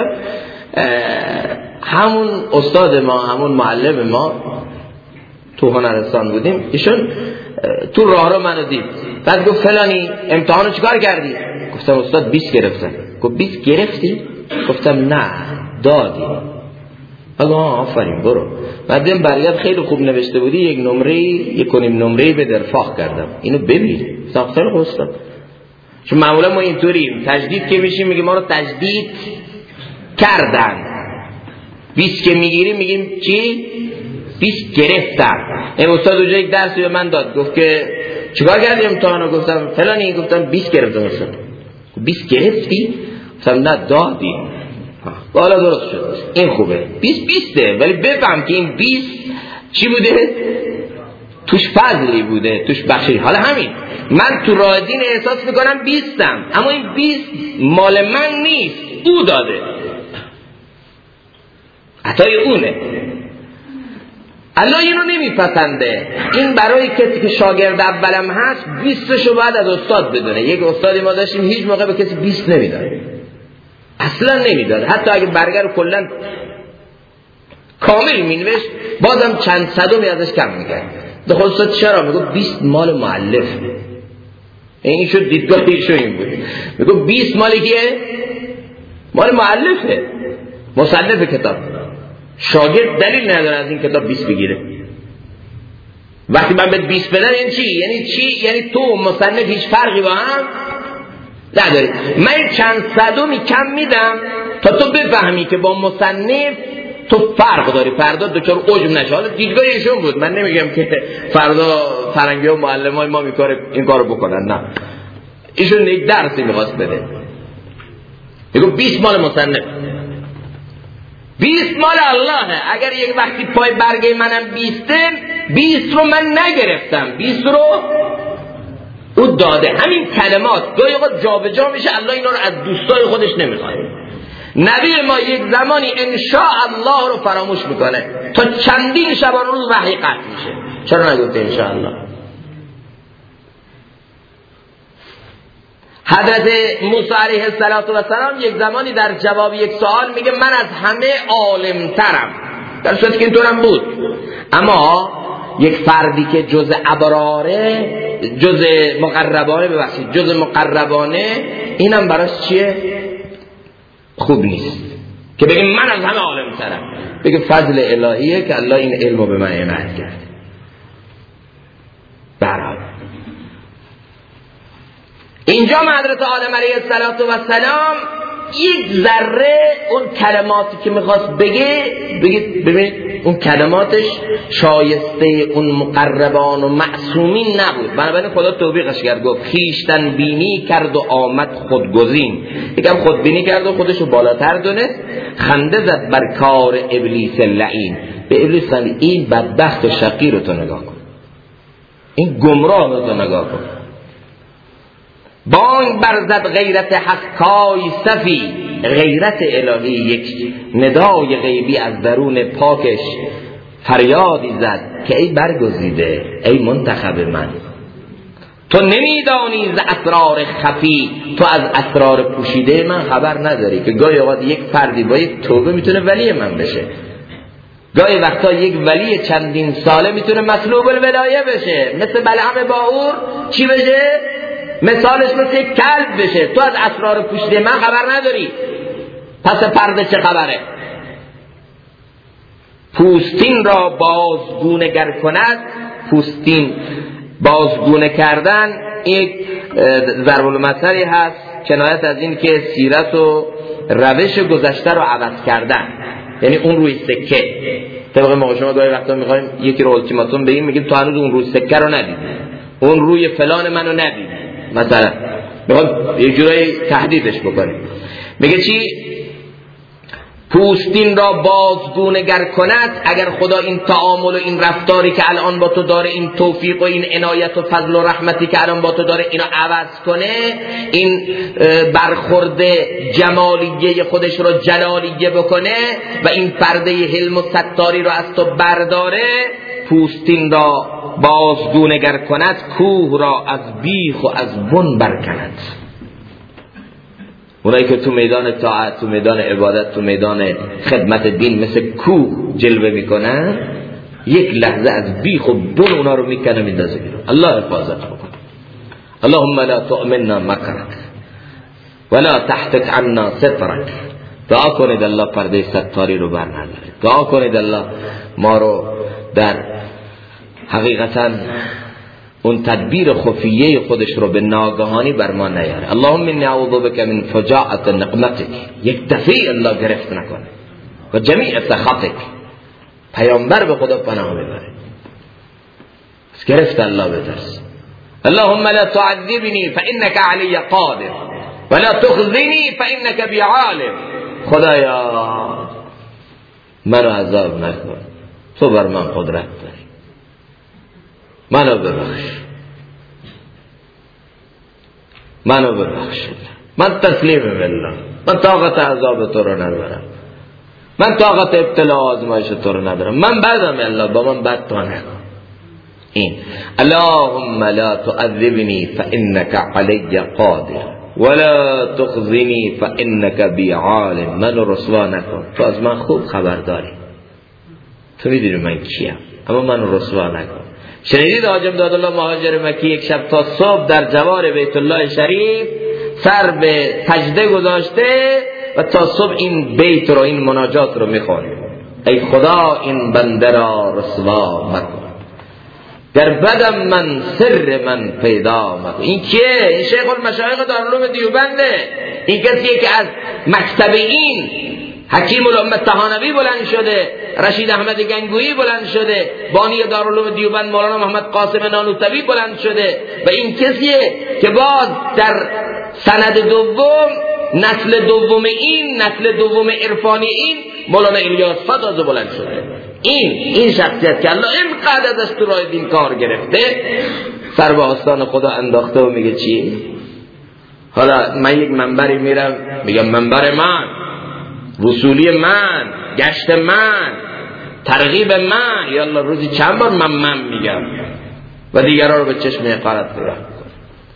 همون استاد ما، همون معلم ما تو هنرستان بودیم، ایشون تو راه رو منو دید، بعد گفت فلانی امتحانو چیکار کردی؟ گفتم استاد 20 گرفتم. گفت 20 گرفتی؟ گفتم نه دادی. آفرین برو. بعدم برگرد خیلی خوب نوشته بودی، یک نمره به درفاق کردم، اینو ببین. گفتم خیلی خوب استاد. چون معمولا ما اینطوریم، تجدید که میشیم میگیم ما رو تجدید کردن. 20 که میگیریم میگیم چی؟ 20 گرفتم. این استاد اونجا یک درسی به من داد، گفت که چیکار کردی امتحانو؟ گفتم فلانی. گفتم 20 گرفتم استاد. 20 گرفتی؟ گفتم نه دادی. حالا درست شد، این خوبه. 20 ولی بفهم که این 20 چی بوده؟ توش فضلی بوده، توش بخشی. حالا همین من تو راه دین احساس میکنم 20م، اما این 20 مال من نیست، او داده، عطای اونه. الله اینو نمیپسنده. این برای کسی که شاگرد اولم هست 20شو باید از استاد بدونه. یک استادی ما داشتیم هیچ موقع به کسی 20 نمیداره، اصلا نمیداره. حتی اگه برگر رو کلن کامل مینوشت بازم چند صدمی ازش کم میکرد. دخل استاد چرا؟ میگو 20 مال مؤلف. این شد دیدگاه ایشون این بود. میگو 20 مال کیه؟ مال مؤلفه، مصنف کتاب. شاگرد دلیل نداره از این کتاب 20 بگیره. وقتی من به 20 بدن این چی؟ یعنی چی؟ یعنی تو مصنف هیچ فرقی با هم نداری. من چند صدمی کم میدم تا تو بفهمی که با مصنف تو فرق داری، فردا دچار عجب نشه. حالا دیدگاه ایشون بود، من نمیگم که فردا فرنگی و معلمای ما این کارو بکنن، نه. ایشون یک درسی میخواست بده، میگه 20 مال مصنف، 20 مال اللهه. اگر یک وقتی پای برگه منم 20 رو من نگرفتم، 20 رو او داده. همین کلمات گاهی اوقات جابجا میشه، الله اینا رو از دوستای خودش نمیخواد. نبی ما یک زمانی انشاء الله رو فراموش میکنه تا چندین شبان روز وحی قطع میشه. چرا نگفته انشاء الله؟ حضرت موسی علیه السلام یک زمانی در جواب یک سوال میگه من از همه عالمترم، در صورتی که اینطورم بود. اما یک فردی که جز ابراره، جز مقربانه، اینم براش چیه؟ خوب نیست که بگه من از همه عالمترم. بگه فضل الهیه که الله این علمو به من عنایت کرد. برای اینجا حضرت آدم علیه السلام یک ذره اون کلماتی که میخواست بگه ببینید اون کلماتش شایسته اون مقربان و معصومین نبود. بنابراین خدا توبیخش کرد، گفت خویشتن بینی کرد و آمد خودگزین. یکم خودبینی کرد و خودشو بالاتر دونست، خنده زد بر کار ابلیس لعین. به ابلیس گفت این بدبخت و شقی رو تو نگاه کن، این گمراه رو تو نگاه کن. بانگ برزد غیرت حق کای صفی. غیرت الهی یک ندای غیبی از درون پاکش فریادی زد که ای برگزیده، ای منتخب من، تو نمیدانی ز اسرار خفی، تو از اسرار پوشیده من خبر نداری که گاهی اوقات یک فردی با یک توبه میتونه ولی من بشه، گاهی وقتا یک ولی چندین ساله میتونه مطلوب الولایه بشه، مثل بلعم باور چی بشه؟ مثالش مثل یک کلب بشه. تو از اسرار پوشیده من خبر نداری، پس پرده چه خبره؟ پوستین را بازگونه گر کند. پوستین بازگونه کردن یک ضرب المثلی هست کنایت از این که سیرت و روش گذشته رو عوض کردن، یعنی اون روی سکه. طبق ما شما گاهی وقتا میخوایم یکی رو التیماتوم بگیم، میگیم تو هنوز اون روی سکه رو ندیدی، اون روی فلان منو ندیدی، مثلا میخوام یه جورایی تهدیدش بکنیم. میگه چی؟ پوستین را بازگونه گر کند. اگر خدا این تعامل و این رفتاری که الان با تو داره، این توفیق و این عنایت و فضل و رحمتی که الان با تو داره، اینو عوض کنه، این برخورد جمالیه خودش رو جلالیه بکنه و این پرده حلم و ستاری رو از تو برداره، پوستین را بازگونه گر کند، کوه را از بیخ و از بن برکند. اونایی که تو میدان طاعت، تو میدان عبادت، تو میدان خدمت دین مثل کوه جلوه میکنن، یک لحظه از بیخ و بن اونا رو میکنه میندازه بیرون. الله حفاظت بکن. اللهم لا تؤمننا مکرک ولا تحتک عنا سترک. دعا کنید الله پرده ستاری رو بر نداره. دعا کنید الله ما رو در حقیقتا اون تدبیر خفیه خودش رو به ناگهانی بر ما نیاره. اللهم انی اعوذ بک من فجاعت نقمتک. یک دفعه الله گرفت نکنه و جمیع سخطک. پیامبر به خدا پناه میبره، از گرفت الله بترس. اللهم لا تعذبنی فانک علی قادر ولا تخزنی فانک بی عالم. خدایا منو عذاب نکن، تو بر من قدرت داری، منو ببخش، منو ببخش، من تسلیم بالله، من طاقت عذاب تو رو ندارم، من طاقت ابتلا و آزمایش تو رو ندارم، من بدم الله، با من بد تو نکن. این اللهم لا تعذبنی فانک علی قادر ولا تخزنی فانک بی عالم. منو رسوا نکن، تو از من خوب خبر داری، تو میدونی من کیم، اما منو رسوا نکن. شنیدید حاجم دادالله مهاجر مکی یک شب تا صبح در جوار بیت الله شریف سر به سجده گذاشته و تا صبح این بیت رو، این مناجات رو میخونه: ای خدا این بنده را رسوا مکن، در بدم من سر من پیدا مکن. این کیه؟ این شیخ المشایخ دارالعلوم دیوبنده. این کسیه که از مکتب این حکیم الامه طحانوی بلند شده، رشید احمد گنگویی بلند شده، بانی دارالعلوم دیوبند مولانا محمد قاسم نانوتوی بلند شده و این کسیه که باز در سند دوم، نسل دوم این، نسل دوم عرفانی این مولانا الیاس فتازه بلند شده. این شخصیت که الله اینقدر از تو راه دین کار گرفته، سر به آستان خدا انداخته و میگه چی؟ حالا من یک منبری میرم میگم منبر من، وصولی من، گشت من، ترغیب من، یا الله روزی چند بار من میگم و دیگران رو به چشم حقارت نگاه میکنم.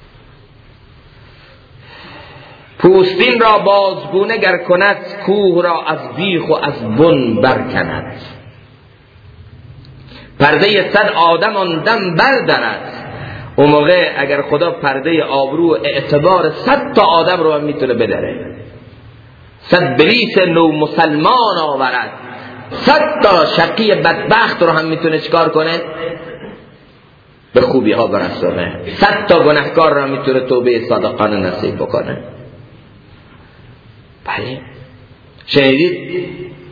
پوستین را بازگونه گر کند، کوه را از بیخ و از بن برکند. پرده 100 آدم آن دم بردارد. اون موقع اگر خدا پرده آبرو اعتبار 100 تا آدم رو هم میتونه بدره، 100 بلیس نو مسلمان آورد، 100 تا شقی بدبخت رو هم میتونه چکار کنه؟ به خوبی ها برسونه. 100 تا گناهکار رو هم میتونه توبه صادقانه نصیب بکنه. بله شنیدید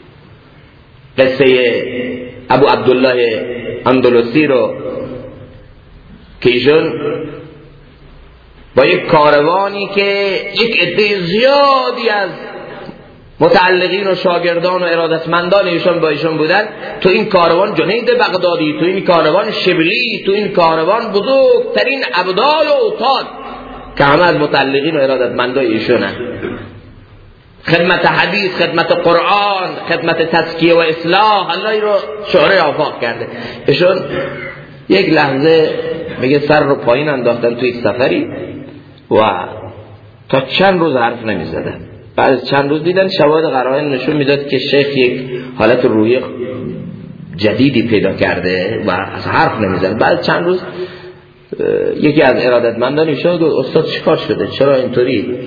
قصه ابو عبدالله اندلسی رو که ایشون با یک کاروانی که یک عده زیادی از متعلقین و شاگردان و ارادتمندان ایشون با ایشون بودن، تو این کاروان جنید بغدادی، تو این کاروان شبلی، تو این کاروان بزرگترین ابدال و اوتاد که همه از متعلقین و ارادتمندای ایشونه، خدمت حدیث، خدمت قرآن، خدمت تزکیه و اصلاح، الله رو شعره آفاق کرده. ایشون یک لحظه میگه سر رو پایین انداختن تو یک سفری و تا چند روز حرف نمیزدن. بعد از چند روز دیدن شواهد قرائن نشون میداد که شیخ یک حالت روحی جدیدی پیدا کرده و از حرف نمیزد. بعد چند روز یکی از ارادتمندان ایشون گفت استاد چیکار شده؟ چرا اینطوری؟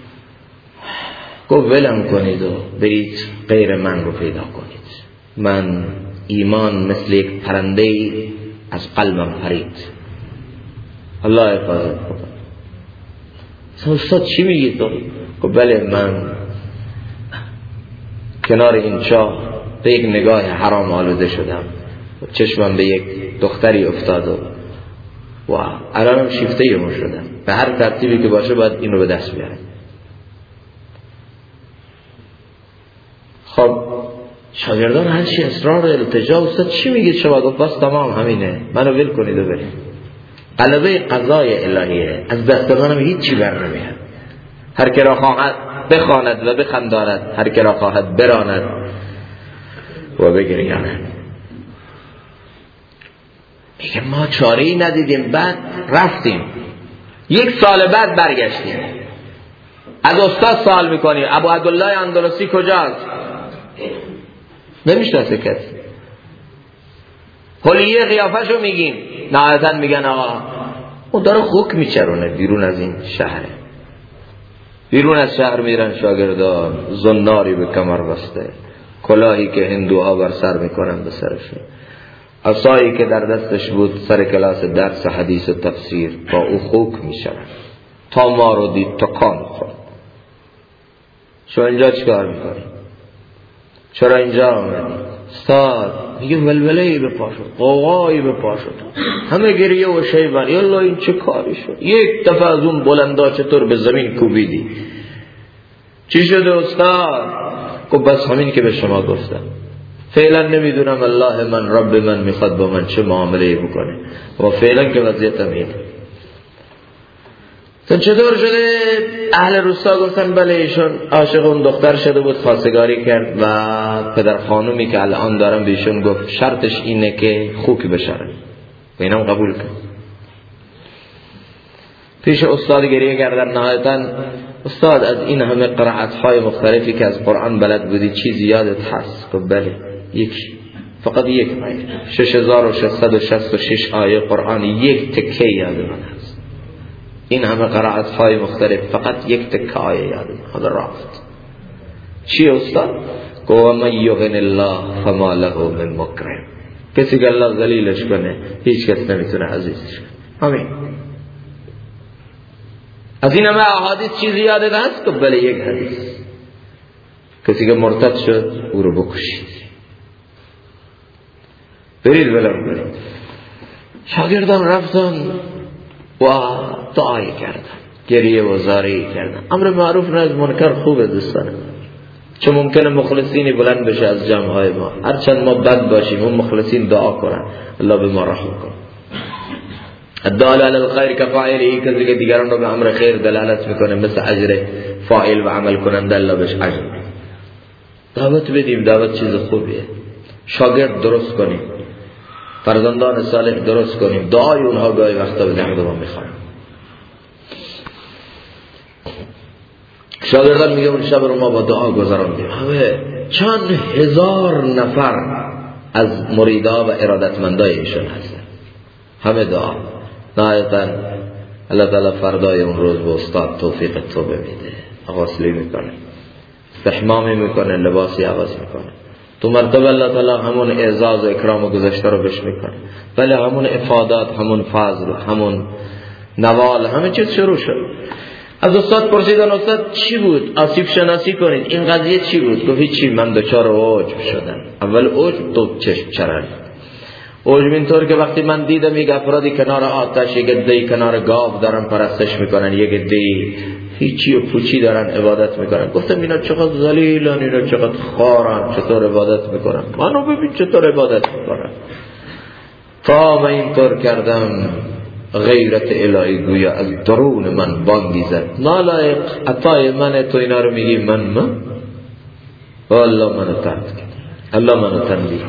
گفت ولم کنید و برید غیر من رو پیدا کنید. من ایمان مثل یک پرنده از قلبم پرید. الله حفاظت کنه. استاد چی میگید تو؟ گفت بله من کنار این چاه به یک نگاه حرام آلوده شدم، چشمم به یک دختری افتاد و الانم شیفته اون شدم. به هر ترتیبی که باشه باید این رو به دست بیارم. خب شاگردان هرچی اصرار و التجا، استاد چی میگید شما؟ گفت بس تمام همینه، منو ول کنید و برید. غلبه قضای الهیه، از دست منم هیچی بر نمیاد. هر که را خواهد بخواند و بخنداند، هر که را خواهد براند و بگریاند. میگه ما چاره‌ای ندیدیم، بعد رفتیم. یک سال بعد برگشتیم، از استاد سوال میکنیم ابو عبدالله اندلسی کجاست؟ نمیشناسه کسی. حلیه قیافه‌شو میگیم، نهایتاً میگن آقا اون داره خوک میچرونه بیرون از این شهره. بیرون از شهر میرن شاگردان، زناری به کمر بسته، کلاهی که هندوها بر سر میکنن به سرشون، عصایی که در دستش بود سر کلاس درس حدیث و تفسیر با او خوک میشن. تا ما رو دید تا کام خورد. شما اینجا چیکار میکنی؟ چرا اینجا آمدی؟ استاد میگه ولوله‌ای به پا شد، قوقایی به پا شد، همه گریه و شیبن. یالله این چه کاری شد؟ یک دفعه از اون بلندا چطور به زمین کوبیدی؟ چی شده استاد؟ گفت بس همین که به شما گفتم. فعلا نمیدونم الله من رب من میخواد با من چه معامله بکنه و فعلا که وضعیتم اینه. چطور شده؟ اهل روستا گفتن بله ایشون عاشق اون دختر شده بود، خواستگاری کرد و پدر خانومی که الان دارم به ایشون گفت شرطش اینه که خوک بشاره و اینم قبول کرد. پیش استاد گریه کردن. نهایتاً استاد از این همه قرائت‌های مختلفی که از قرآن بلد بودی چیزی یادت هست؟ گفت بله یکی، فقط یک آیه، 6666 آیه قرآن یک تکه یاد من هست. این همه قرائت‌های مختلف فقط یک تکه آیه یاد من رفت. چی استاد؟ گفت من یغن الله فما له من مکرم. کسی که الله ذلیلش کنه هیچ کس نمیتونه عزیزش کنه. همین. از این همه احادیث چیزی یادت هست؟ که بله یک حدیث، کسی که مرتد شد او رو بکشید. برید ولم برید. شاگردان رفتن و دعای کردن، گریه و زاری کردن. امر معروف نهی از منکر خوبه دوستان، چون ممکنه مخلصینی بلند بشه از جمعهای ما. هرچند ما بد باشیم اون مخلصین دعا کنن الله به ما رحم کنه. الدال علی الخیر کفاعله، کسی که دیگران رو به امر خیر دلالت میکنه مثل اجر فاعل و عمل کننده الله بهش اجر میده. دعوت بدیم، دعوت چیز خوبیه. شاگرد درست کنیم، فرزندان صالح درست کنیم، دعای اونها گاهی وقتا به دعوت ما میخوان. شاگردان میگه اون شب رو ما با دعا گذراندیم. همه چند هزار نفر از مریدا و ارادتمندای ایشون هستن، همه دعا. نهایتاً الله تعالی فردای اون روز به استاد توفیق توبه میده، غسلی میکنه، استحمامی میکنه، لباسی عوض میکنه. تو مرتبه الله تعالی همون اعزاز و اکرام و گذشته رو بهش میکنه. ولی همون افادات، همون فضل، همون نوال، همه چیز شروع شد. از استاد پرسیدن استاد چی بود؟ آسیب شناسی کنید، این قضیه چی بود؟ گفت هیچی، من دچار عجب شدم. اول عجب، تو چشم چرند. عجب اینطور که وقتی من دیدم یک افرادی کنار آتش، یک عده‌ای کنار گاو دارن پرستش میکنن، یک عده‌ای هیچی و پوچی دارن عبادت میکنن. گفتم اینا چقدر ذلیلن، اینا چقدر خارن، چطور عبادت میکنن؟ منو ببین چطور عبادت میکنن. تا من اینطور کردم غیرت الهی گویا از درون من باندی زد. نالایق عطای من تو اینا رو میگی من والله منو تحت کرد، الله منو تنبیه.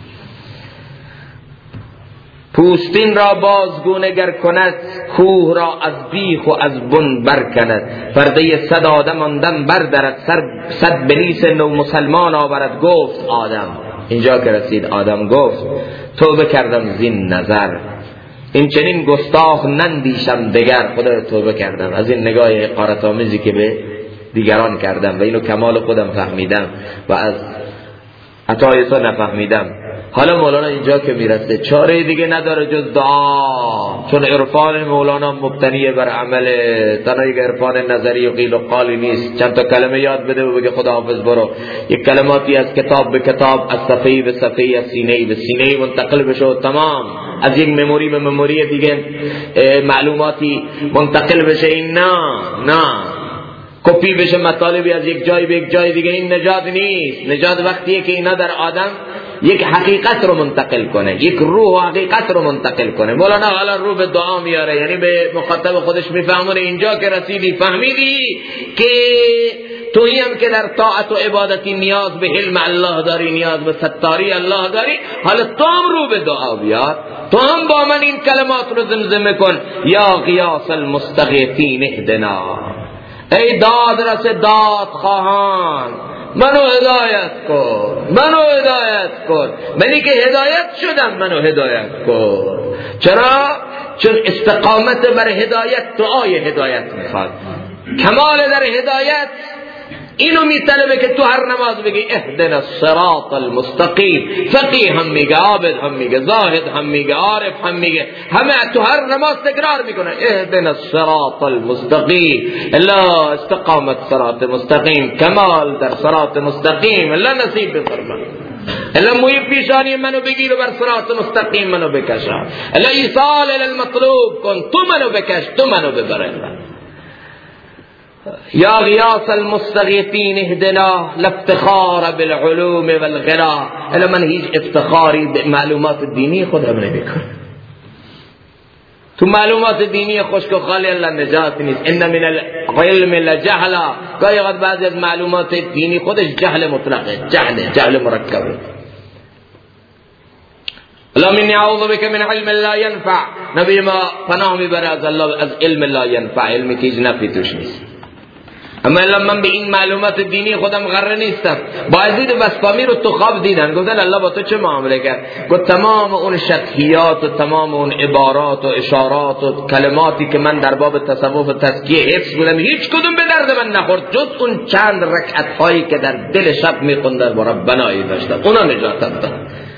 پوستین را بازگونه گر کند، کوه را از بیخ و از بن برکند. پرده 100 آدم آندم بردرد، 100 بلیس نو مسلمان آورد. گفت آدم، اینجا که رسید آدم گفت توبه کردم زین نظر، این چنین گستاخ نندیشم دگر. خدا توبه کردم از این نگاه حقارت‌آمیزی که به دیگران کردم و اینو کمال خودم فهمیدم و از عطای تو نفهمیدم. حالا مولانا اینجا که میرسه چاره دیگه نداره جز دعا، چون عرفان مولانا مبتنی بر عمل، تنها یک عرفان نظری و قیل و قالی نیست. چند تا کلمه یاد بده و بگه خدا حافظ برو، یک کلماتی از کتاب به کتاب، از صفحه به صفحه، از سینه به سینه منتقل بشه و تمام، از یک مموری به مموری دیگه معلوماتی منتقل بشه. این نه کپی بشه مطالبی از یک جای به یک جای دیگه. این نجات نیست. نجات وقتیه که اینا در آدم یک حقیقت رو منتقل کنه، یک روح و حقیقت رو منتقل کنه. مولانا حالا رو به دعا میاره، یعنی به مخاطب خودش میفهمونه اینجا که رسیدی فهمیدی که تویی هم که در طاعت و عبادتی نیاز به علم الله داری، نیاز به ستاری الله داری. حالا تو هم رو به دعا بیار، تو هم با من این کلمات رو زمزمه کن. یا غیاث المستغیثین اهدنا، ای دادرس داد خواهان منو هدایت کن. منی که هدایت شدم منو هدایت کن. چرا؟ چون استقامت بر هدایت دعای هدایت میخواد. کمال در هدایت اینو میطلبه که تو هر نماز بگی اهدنا الصراط المستقیم. فقیه هم میگه، عابد هم میگه، زاهد هم میگه، عارف هم میگه، همه تو هر نماز تکرار میکنه اهدنا الصراط المستقیم. الا استقامت صراط مستقیم، کمال در صراط مستقیم الا نصیب بفرما. الا موی پیشانی منو بگیر و بر صراط مستقیم منو بکشا. الا ایصال الى المطلوب کن، تو منو بکش، تو منو ببره. یا غیاث المستغیثین اهدنا لافتخار بالعلوم والغنا. الا من هیچ افتخاری به معلومات دینی خودم نمیکنم. تو معلومات دینی خشک و خالی الله نجات نیست. ان من العلم لجهلا. گاهی وقت بعضی از معلومات دینی خودش جهل مطلقه، جهل مرکبه. اللهم انی اعوذ بک من علم لا ينفع. نبی ما پناه میبره از الله از علم لا ينفع، علمی که هیچ نفعی توش نیست. اما الان من به این معلومات دینی خودم غره نیستم. بایزید بسطامی رو تو خواب دیدن، گفتن الله با تو چه معامله کرد؟ گفت تمام اون شطحیات و تمام اون عبارات و اشارات و کلماتی که من در باب تصوف و تزکیه حفظ بودم هیچ کدوم به درد من نخورد، جز اون چند رکعت هایی که در دل شب میخوندن با ربنایی داشتم، اونا نجاتم داد.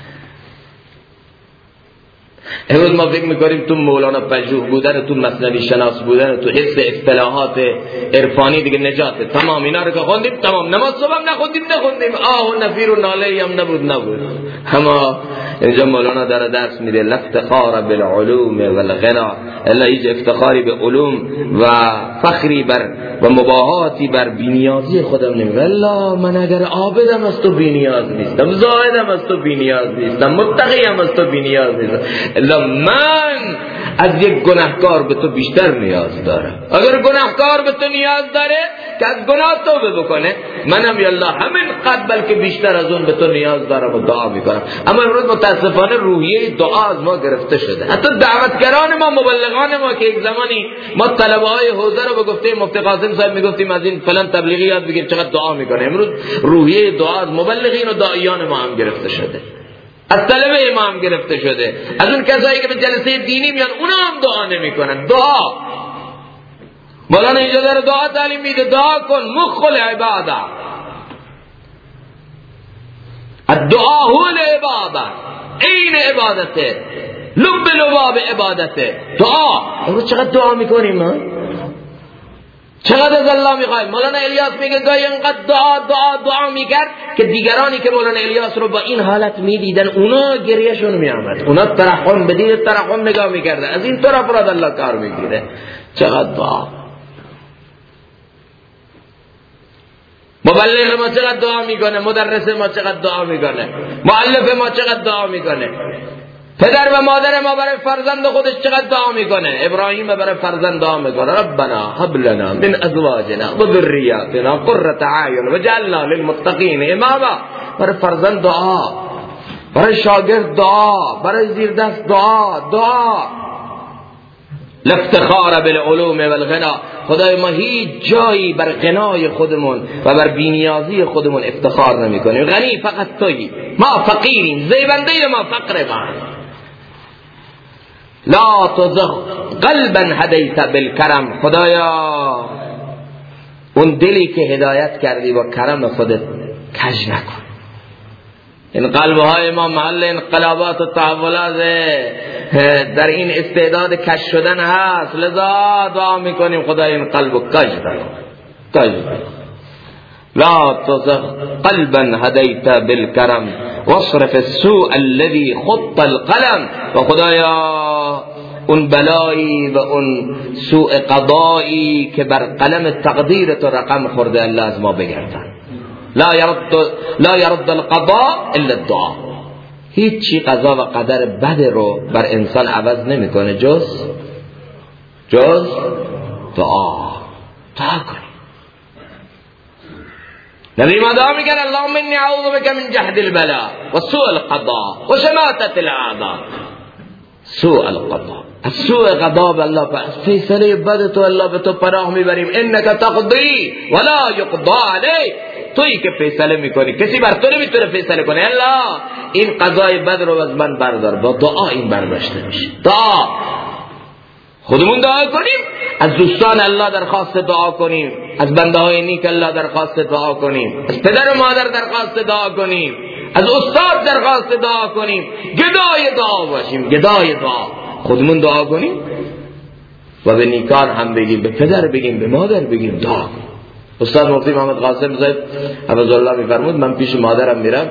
امروز ما فکر میکنیم تو مولانا پژوه بودن، تو مثنوی شناس بودن، تو حس اصطلاحات عرفانی دیگه نجاته. تمام اینا رو که خوندیم تمام. نماز صبح نخوندیم آه و نفیر و ناله هم نبود. اما اینجا مولانا داره درس میده لافتخار بالعلوم والغنا. الا هیچ افتخاری به علوم و فخری بر و مباهاتی بر بی‌نیازی خودم نمیگم. الا من اگر عابدم از تو بی‌نیاز نیستم، زاهدم از تو بی‌نیاز نیستم، متقیم از تو بی‌نیاز نیستم. الا من از یک گناهکار به تو بیشتر نیاز دارم. اگر گناهکار به تو نیاز داره که از گناه توبه بکنه، منم یا الله همین قد بلکه بیشتر از اون به تو نیاز دارم و دعا میکنم. اما امروز متاسفانه روحیه دعا از ما گرفته شده. حتی دعوتگران ما، مبلغان ما که یک زمانی ما طلبه‌های حوزه رو به گفته مفتی قاسم صاحب میگفتیم از این فلان تبلیغی یاد بگیر چقدر دعا میکنه، امروز روحیه دعا از مبلغین و داعیان ما هم گرفته شده، از طلبه امام گرفته شده، از اون کسایی که به جلسه دینی میان اونا هم دعا نمیکنن. دعا مولانا اینجا داره دعا تعلیم میده، دعا کن مخ العباده، الدعا هو العباده، این عبادته، لب لباب عبادته. دعا امروز چقدر دعا میکنیم ما، چقدر از الله میخوایم. مولانا الیاس میگه گاهی انقدر دعا میکرد که دیگرانی که مولانا الیاس رو با این حالت میدیدن اونا گریهشون میامد، اونا ترحم بدید ترحم نگاه میکردن. از این طرف را الله کار میگیره. چقدر دعا. مبلغ ما چقدر دعا میکنه، مدرس ما چقدر دعا میکنه، مؤلف ما چقدر دعا میکنه. پدر و مادر ما برای فرزند خودش چقدر دعا میکنه. ابراهیم برای فرزند دعا میکنه ربنا هب لنا من ازواجنا و ذریاتنا قرة اعین واجعلنا للمتقین اماما. برای فرزند دعا، برای شاگرد دعا، برای زیر دست دعا. لافتخار بالعلوم والغنا. خدای ما هیچ جایی بر غنای خودمون و بر بی‌نیازی خودمون افتخار نمی‌کنیم. غنی فقط تویی، ما فقیریم، زیبنده ما فقر ما. لا تزغ قلبا هدیت بالکرم. خدایا اون دلی که هدایت کردی با کرم خودت کج نکن. این قلب‌های ما محل انقلابات و تحولات در این استعداد کج شدن هست، لذا دعا میکنیم خدای این قلبو کج کن. لا تزغ قلبا هدیت بالکرم واصرف السوء الذي خط القلم. و خدایا اون بلایی و اون سوء قضایی که بر قلم تقدیر تو رقم خورده الله از ما بگردن. لا يرد القضاء الا الدعاء. هیچی قضا و قدر بد رو بر انسان عوض نمیکنه جز دعا کنی. نبی ما دعا میکنه اللهم انی اعوذ بک من جهد البلاء و سوء القضاء و شماتة الاعداء. سوء القضاء، سوء قضا به الله، فیصله بد تو الله به تو پناه میبریم. انک تقضی ولا یقضى علیک. تویی که فیصله میکنی، کسی بر تو نمیتونه فیصله کنه. الله این قضای بد رو از من بردار. با دعا این برداشته میشه. دعا خودمون دعا کنیم، از دوستان الله درخواست دعا کنیم، از بنده های نیک الله درخواست دعا کنیم، از پدر و مادر درخواست دعا کنیم، از استاد درخواست دعا کنیم. گدای دعا باشیم، گدای دعا. خودمون دعا کنیم و به نیکان هم بگیم، به پدر بگیم، به مادر بگیم دعا کنیم. استاد مفتی محمد قاسم صاحب حفظه‌الله میفرمود من پیش مادرم میرم،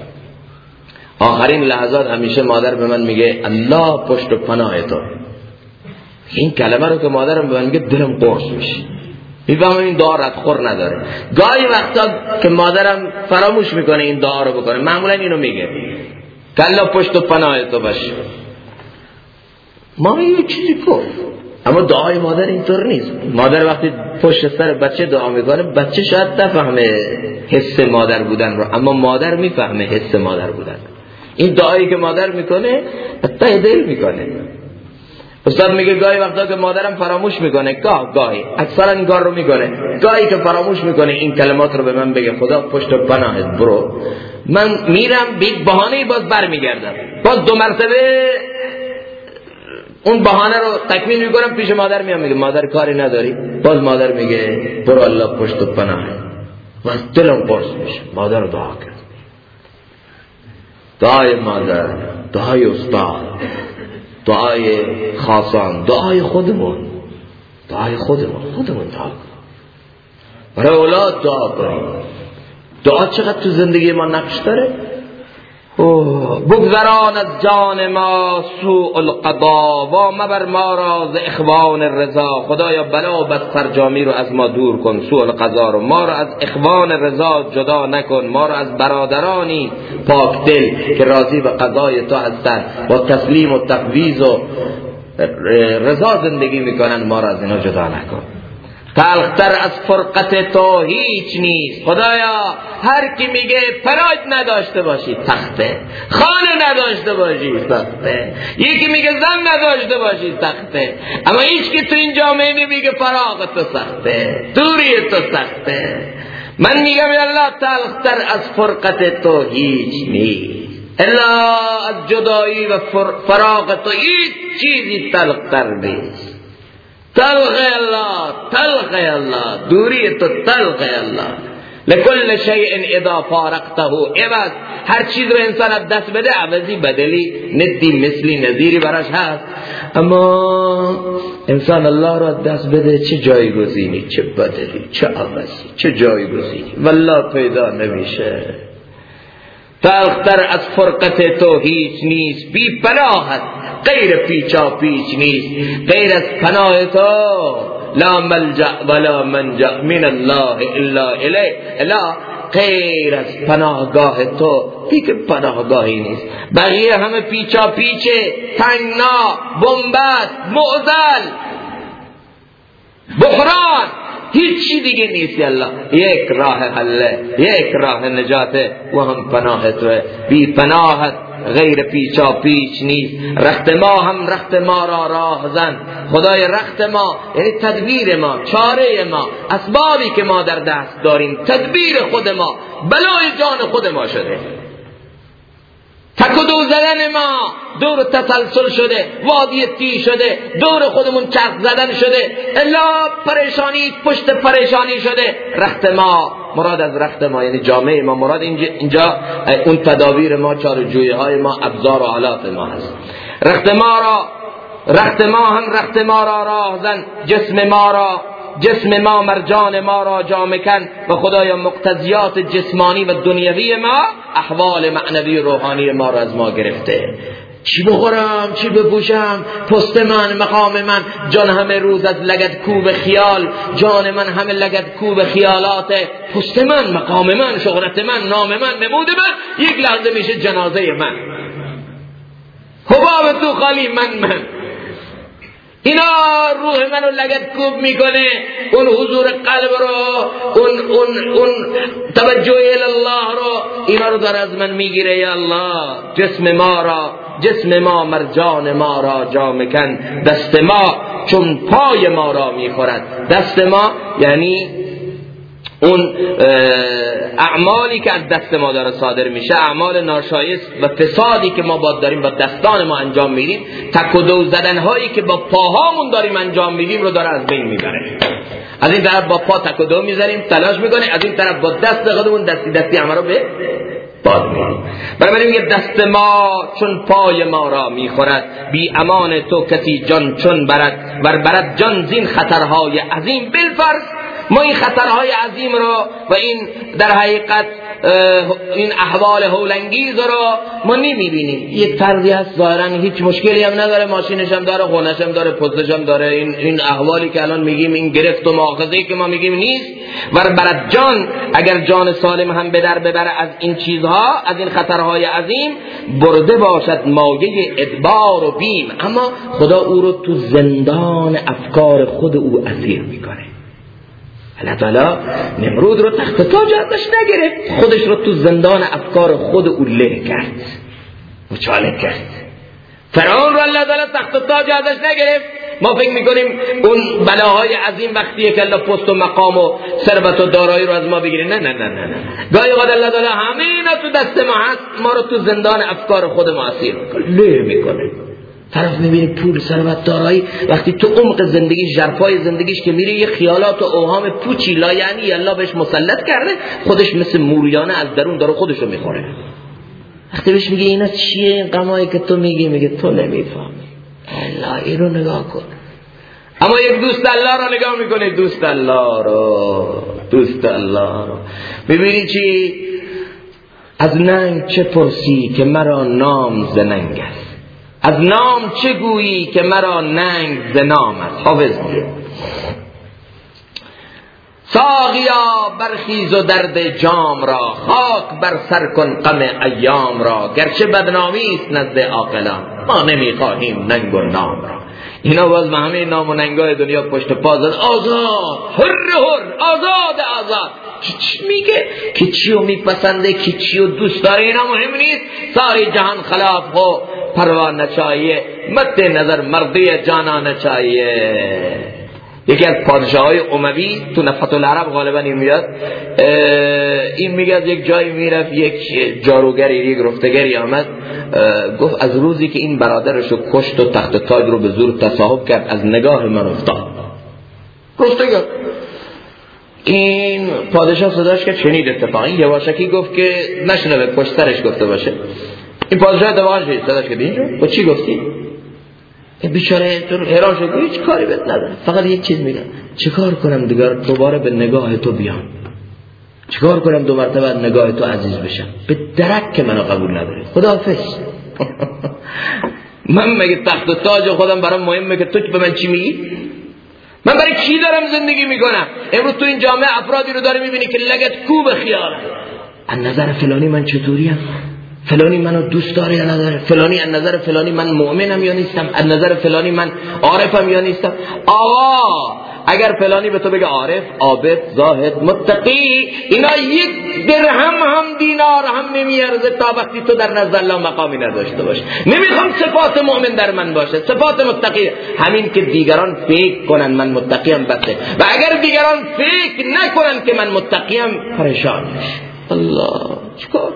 آخرین لحظات همیشه مادر به من میگه الله پشت و پناه تو. این کلمه رو که مادرم به من میگه دلم قرص میشه، میفهمم این دعا ردخور نداره. گاهی وقتا که مادرم فراموش میکنه این دعا رو بکنه، معمولا اینو میگه که الله پشت و پناه تو باشه. ما یه چیزی گفت، اما دعای مادر اینطور نیست. مادر وقتی پشت سر بچه دعا میکنه، بچه شاید نفهمه حس مادر بودن رو، اما مادر میفهمه حس مادر بودن. این دعایی که مادر میکنه ته دل میکنه. استاد میگه گاهی وقتا که مادرم فراموش میکنه، گاهی اکثرا این کار رو میکنه، گاهی که فراموش میکنه این کلمات رو به من بگه خدا پشت و پناهت برو، من میرم بی بهانه‌ای باز برمیگردم، باز 2 مرتبه اون بهانه رو تکمیل میکنم، پیش مادر میام میگه مادر کاری نداری، باز مادر میگه برو الله پشت و پناه. و دلم قرص میشه. مادر رو دعا کرد، دعای مادر، دعای استاد، دعای خاصان، دعای خودمون دعا کنیم. برای اولاد دعا کنیم. دعا چقدر تو زندگی ما نقش داره. بگذران از جان ما سوء القضا و مبر ما را ز اخوان الرضا. خدایا بلا و بد فرجامی رو از ما دور کن، سوء القضا رو، ما را از اخوان رضا جدا نکن، ما را از برادرانی پاک دل که راضی به قضای تو هستند و تسلیم و تفویض و رضا زندگی میکنن، ما را از اینا جدا نکن. تلختر از فرقت تو هیچ نیست. خدایا هر کی میگه پراید نداشته باشی سخته، خانه نداشته باشی سخته، یکی میگه زن نداشته باشی سخته، اما هیچ کی تو این جامعه نمیگه فراغ تو سخته، دوری تو سخته. من میگم الله تلختر از فرقت تو هیچ نیست، الا از جدایی و فراغ تو هیچ چیزی تلختر نیست. تلغ الله دوری تو تلغ الله. لكل شيء اذا فارقته عوض. هر چیز رو انسان از دست بده عوضی، بدلی، ندی، مثلی، نظیری براش هست. اما انسان الله رو از دست بده، چه جایگزینی، چه بدلی، چه عوضی، چه جایگزینی والله پیدا نمیشه. تلختر از فرقت تو هیچ نیست، بی پناهت غیر پیچا پیچ نیست، غیر از پناه تو لا ملجأ ولا منجأ من الله الا الیه. الا غیر از پناهگاه تو دیگه پناهگاهی نیست. بقیه همه پیچا پیچه، تنگنا، بنبست، معضل، بحران، هیچی دیگه نیست. الله یک راه حله، یک راه نجاته و هم پناه توه. بی پناهت غیر پیچا پیچ نیست. رخت ما هم رخت ما را راه زن. خدای رخت ما یعنی تدبیر ما، چاره ما، اسبابی که ما در دست داریم، تدبیر خود ما، بلای جان خود ما شده. تک و دو زدن ما دور تسلسل شده، وادی تی شده، دور خودمون چرخ زدن شده، الا پریشانی پشت پریشانی شده. رخت ما، مراد از رخت ما یعنی جامعه ما، مراد اینجا اون تدابیر ما، چارجویی های ما، ابزار و آلات ما هست. رخت ما هم رخت ما را راه زن. جسم ما مرجان ما را جامه کن. و خدایا مقتضیات جسمانی و دنیوی ما احوال معنوی روحانی ما را از ما گرفته. چی بخورم، چی بپوشم، پست من، مقام من، جان همه روز از لگد کوب خیال، جان من همه لگد کوب خیالات، پست من، مقام من، شهرت من، نام من، نمود من، یک لحظه میشه جنازه من، حباب تو خالی من. اینا روح منو لگد کوب میکنه. اون حضور قلب رو، اون توجه الله رو، اینا رو داره از من میگیره. یا الله جسم ما مرجان ما را جامه کن. دست ما چون پای ما را میخورد. دست ما یعنی اون اعمالی که از دست ما داره صادر میشه، اعمال ناشایست و فسادی که ما با داریم با دستان ما انجام میدیم، تک و دو زدن هایی که با پاهامون داریم انجام میدیم رو داره از بین میبره. از این طرف با پا تک و دو میزنیم، تلاش میکنه، از این طرف با دست خودمون دستی همه رو به باد میدیم. برای میگه دست ما چون پای ما را میخورد. بی امان تو کسی جان چون برد. ور برد جان زین خطرهای عظیم. بالفرض ما این خطرهای عظیم رو و این در حقیقت این احوال هولانگیز رو ما نمیبینیم. یک فردی هست ظاهرا هیچ مشکلی هم نداره، ماشینش هم داره، خونش هم داره، پستش هم داره، این احوالی که الان میگیم، این گرفت و مؤاخذه‌ای که ما میگیم نیست. ور برد جان، اگر جان سالم هم به در ببره از این چیزها، از این خطرهای عظیم، برده باشد مایه ادبار و بیم. اما خدا او رو تو زندان افکار خود او اسیر میکنه. الله تعالی نمرود رو تخت تاج ازش نگرفت، خودش رو تو زندان افکار خود او له کرد، مچاله کرد. فرعون رو الله تعالی تخت تاج ازش نگرفت. ما فکر میکنیم اون بلاهای عظیم وقتیه که الله پست و مقام و ثروت و دارایی رو از ما بگیره. نه نه نه نه نه. گاهی اوقات الله تعالی همه اینا تو دست ما هست، ما رو تو زندان افکار خود ما اسیر میکنه، له میکنه. طرف میبینی پول، ثروت، دارایی، وقتی تو عمق زندگیش، ژرفای زندگیش که میره، یه خیالات و اوهام پوچی لا یعنی الله بهش مسلط کرده، خودش مثل موریانه از درون داره خودشو میخوره. وقتی بهش میگه اینا چیه این غمایی که تو میگی، میگه تو نمیفهمی، الله این رو نگاه کن. اما یک دوست الله رو نگاه میکنه، دوست الله رو میبینی چی؟ از ننگ چه پرسی که مرا نام ز ننگ است، از نام چه گویی که مرا ننگ ز نام است. حافظ میگه ساقیا برخیز و درد جام را، خاک بر سر کن غم ایام را، گرچه بدنامی است نزد عاقلان، ما نمیخواهیم ننگ و نام را. اینا باز به همه نام و ننگای دنیا پشت پا زد. آزاد، هر آزاد. چی میگه؟ که چیو میپسنده، که چیو دوست داره، اینا مهم نیست. ساری جهان خلاف ہو پروا نچایه، مد نظر مردی جانا نچایه. یکی از پادشاهای اموی تو نفحت العرب غالبا این میاد، این میگه از یک جایی میرفت، یک جاروگری، یک رفتگری آمد، گفت از روزی که این برادرشو کشت و تخت تاج رو به زور تصاحب کرد، از نگاه من افتاد. رفتگر این پادشاه صداش که شنید اتفاقا، این یواشکی گفت که نشنوه، پشت سرش گفته باشه. این پادشاه دوان شد، صداش که اینجا با چی گفتی؟ این بیچاره تو حیران شد، هیچ کاری بهت نداره، فقط یک چیز میگم، چیکار کنم دوباره به نگاه تو بیام، چیکار کنم دو مرتبه نگاه تو عزیز بشم، به درک که منو قبول نداری، خداحافظ. من مگه تخت و تاج خودم برام مهمه که تو به من چی میگی؟ من برای کی دارم زندگی میکنم؟ امروز تو این جامعه افرادی رو داری میبینی که لگد کوب خیال، از نظر فلانی من چطوریم، فلانی منو دوست داره یا نداره، فلانی از نظر فلانی من مؤمنم یا نیستم، از نظر فلانی من عارفم یا نیستم. آقا اگر فلانی به تو بگه عارف، عابد، زاهد، متقی، اینا یک درهم هم دینار هم نمیارزه تا وقتی تو در نزد الله مقامی نداشته باش. نمیخوام صفات مؤمن در من باشه، صفات متقی. همین که دیگران فکر کنن من متقیم بسه، و اگر دیگران فکر نکنن که من متقیم پریشان میشه. الله چیکار؟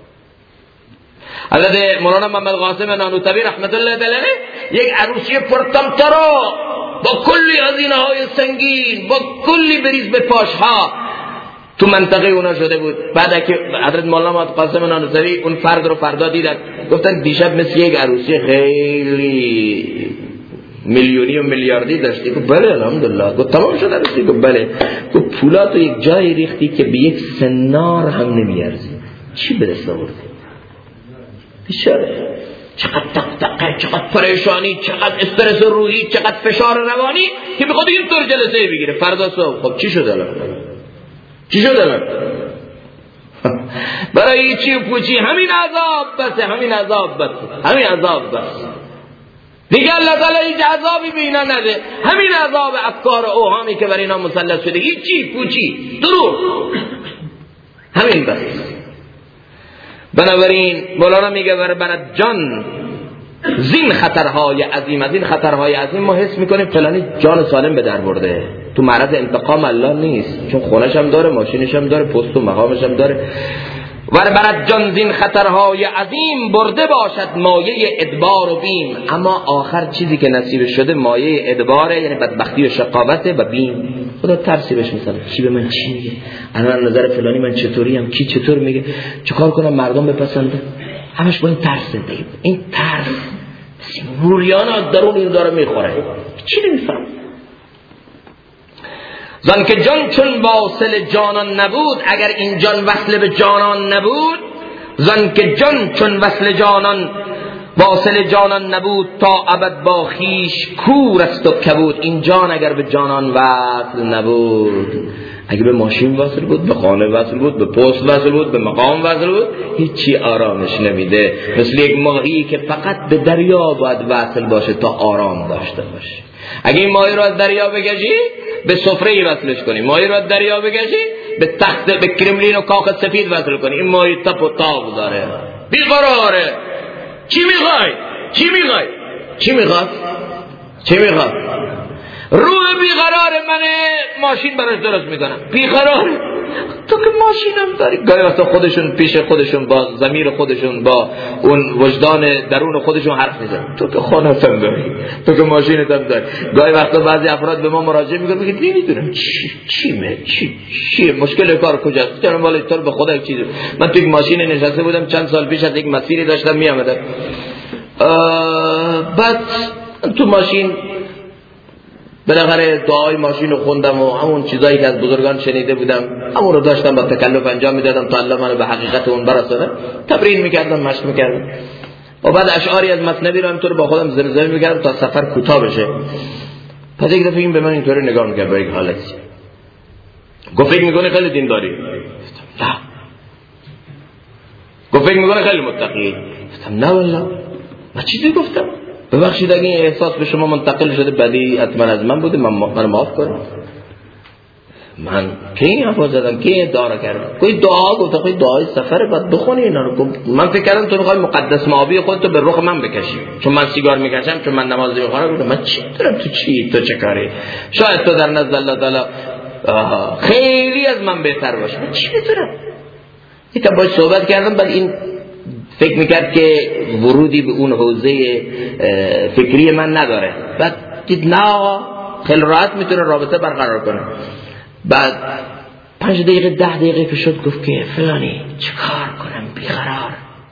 حضرت مولانا محمد قاسم نانوتوی رحمت الله علیه یک عروسی پرطمطرا با کلی هزینه های سنگین، با کلی بریز به پاشها تو منطقه اونا شده بود. بعد که حضرت مولانا محمد قاسم نانوتوی اون فرد رو فردا دیدن، گفتن دیشب مثل یک عروسی خیلی میلیونی و میلیاردی داشتی. گفت بله الحمدلله. گفت تمام شد عروسی؟ گفت بله. گفت پولاتو یک جای ریختی که به یک سنار هم نمیارزی. چی به دست آوردی؟ بیچاره چقدر دغدغه، چقدر پریشانی، چقدر استرس روحی، چقدر فشار روانی که بخواد اینطور جلسه بگیره فردا صبح. خب چی شد الان؟ چی شد الان؟ برای چی و پوچی؟ همین عذاب بسه، همین عذاب بسه، همین عذاب بسه دیگه. الله تعالی هیچ عذابی به اینا نده. همین عذاب افکار اوهامی که بر اینا مسلط شده، هیچی پوچی دروغ، همین بس. بنابراین مولانا میگه برای جان زین خطرهای عظیم، از این خطرهای عظیم ما حس میکنیم فلانی جان سالم به در برده، تو معرض انتقام الله نیست، چون خونش هم داره، ماشینش هم داره، پست و مقامش هم داره. برای جان زین خطرهای عظیم برده باشد مایه ادبار و بیم. اما آخر چیزی که نصیب شده مایه ادباره، یعنی بدبختی و شقاوته و بیم. خدا ترسی بهش میسنه. کی به من چی میگه؟ الان نظر فلانی من چطوریم، کی چطور میگه، چیکار کنم مردم بپسنده؟ همش با این ترس زندگی. این ترس موریانا درون این داره میخوره، چی نمیفهم. زن که جان چون واصل جانان نبود، اگر این جان وصل به جانان نبود، زن که جان چون وصل جانان واصل جانان نبود، تا ابد با خیش کور است و کبود. این جان اگر به جانان وصل نبود، اگه به ماشین وصل بود، به خانه وصل بود، به پست وصل بود، به مقام وصل بود، هیچی آرامش نمیده. مثل یک ماهی که فقط به دریا باید وصل باشه تا آرام داشته باشه. اگه این ماهی رو از دریا بگشی، به سفره وصلش کنی. ماهی رو از دریا بگشی، به تخت، به کرملین و کاخ سفید وصل کنی. این ماهی تپ و تاب داره، بیقراره. چی میخوای؟ چی میخوای؟ چی میخواد؟ چی میخواد؟ روح بیقرار منه، ماشین براش درست میکنم. بیقرار تو که ماشینم داری. گاهی وقتا خودشون پیش خودشون با ضمیر خودشون، با اون وجدان درون خودشون حرف میزنن. تو که خانه‌ت هم داری، تو که ماشینت هم داری. گاهی وقتا بعضی افراد به ما مراجعه میکنن، میگن نمیدونم چی مشکل کار کجاست. چرا ولی تو به خدا یک چیز. من تو یک ماشین نشسته بودم چند سال پیش، از یک مسیری داشتم میآمدم. بعد تو ماشین بالاخره دعای ماشین رو خوندم و همون چیزایی که از بزرگان شنیده بودم همون رو داشتم با تکلف انجام میدادم تا الله منو به حقیقت اون برسونه. تمرین میکردم، مشق میکردم و بعد اشعاری از مثنوی رو همینطور با خودم زمزمه میکردم تا سفر کوتاه بشه. پس یک دفعه این به من اینطوری نگاه میکرد با یک حالتی، گفت فکر میکنه خیلی دینداری؟ نه. گفت فکر میکنه خیلی متقی؟ گفتم نه والله. من چیزی گفتم؟ ببخشید اگه این احساس به شما منتقل شده بدی حتما از من بوده، من معاف کنم. من کی این حرفا زدم، کی این دعا کردم؟ کوئی دعا گفت، کوئی دعای سفر بعد بخونی اینا رو. من فکر کردم تو میخوای مقدس معابی خودتو به رخ من بکشی، چون من سیگار میکشم، چون من نماز میخونم. گفتم من چی دارم، تو چه کاری؟ شاید تو در نزد الله تعالی خیلی از من بهتر باشی. من چی میدونم؟ یکم باهاش صحبت کردم، بعد این فکر میکرد که ورودی به اون حوزه فکری من نداره. بعد دید نه خیلی راحت میتونه رابطه برقرار کنه. بعد 5 دقیقه 10 دقیقه که شد گفت که فلانی چیکار کنم، بیقرار،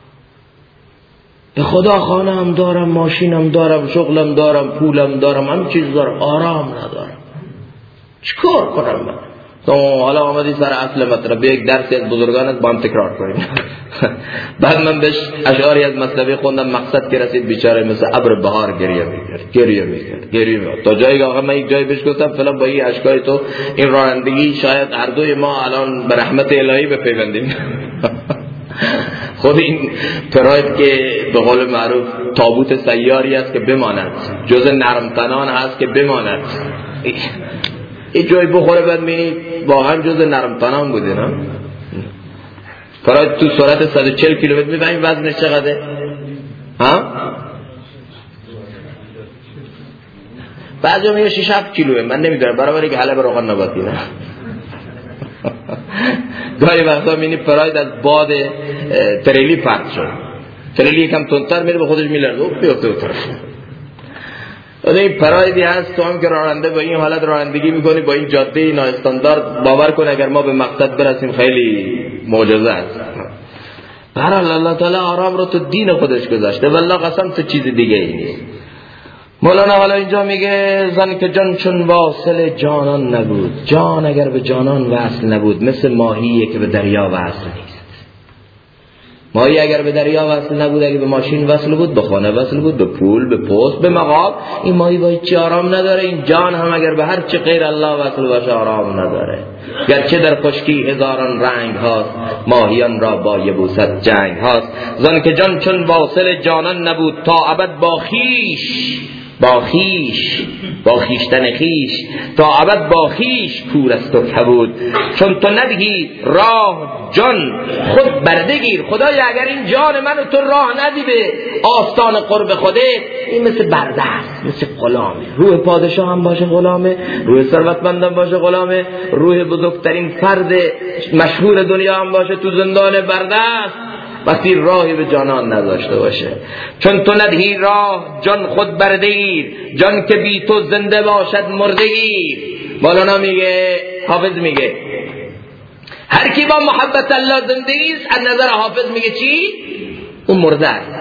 به خدا خانه هم دارم، ماشینم دارم، شغلم دارم، پولم دارم، همه چیز دارم، آرام ندارم، چیکار کنم من؟ تو حالا آمدی سر اصل مطلب، یک درسی از بزرگانت با هم تکرار کنیم. بعد من بهش اشعاری از مصنوی خوندم، مقصد که رسید بیچاره مثل ابر بهار گریه میکرد تا جایی که آقا من یک جایی بهش گفتم فلان با این اشکای تو این رانندگی شاید هر دوی ما الان به رحمت الهی بپیوندیم. خود این پراید که به قول معروف تابوت سیاری است که بماند، جز نرمتنان هست که بماند. این جایی بخوره بعد می‌بینی واقعا جز نرمتنان بوده. نه پراید تو سرعت 140 کیلومتر می‌بینی وزنش چقدره؟ ها؟ بعضی میگه 6-7 کیلوه، من نمیدونم، برابری که حلب روغن نباتی. نه گاهی وقتا می‌بینی پراید از باد تریلی پرت شد، تریلی یکم تندتر میره به خودش میلرزه و بیفته اون طرف. این پرایدی هست تو هم که راننده با این حالت رانندگی میکنی با این جاده نااستاندارد، باور کن اگر ما به مقصد برسیم خیلی معجزه است. برحال الله تعالی آرام رو تو دین خودش گذاشته، والله قسم تو چیز دیگه ای نیست. مولانا حالا اینجا میگه زن که جان چون واصل جانان نبود، جان اگر به جانان وصل نبود مثل ماهیه که به دریا وصل نیست. ماهی اگر به دریا وصل نبود، اگر به ماشین وصل بود، به خانه وصل بود، به پول، به پست، به مقام، این ماهی با هیچ آرام نداره. این جان هم اگر به هر چی غیر الله وصل باشه آرام نداره. گرچه در خشکی هزاران رنگ هاست، ماهیان را با یبوست جنگ هاست. زن که جان چون واصل جانان نبود، تا ابد با خیشتن خیش تا ابد با خیش کور است و کبود. چون تو ندهی راه جان خود بردگیر. خدایا اگر این جان منو تو راه ندی به آستان قرب خودت، این مثل برده است، مثل غلامه. روح پادشاه هم باشه غلامه، روح ثروتمند هم باشه غلامه، روح بزرگترین فرد مشهور دنیا هم باشه تو زندان برده است وقتی راهی به جانان نداشته باشه. چون تو ندهی راه جان خود بردگیر، جان که بی تو زنده باشد مردگیر. مولانا میگه، حافظ میگه هر کی با محبت الله زنده است، از نظر حافظ میگه چی؟ اون مرده است.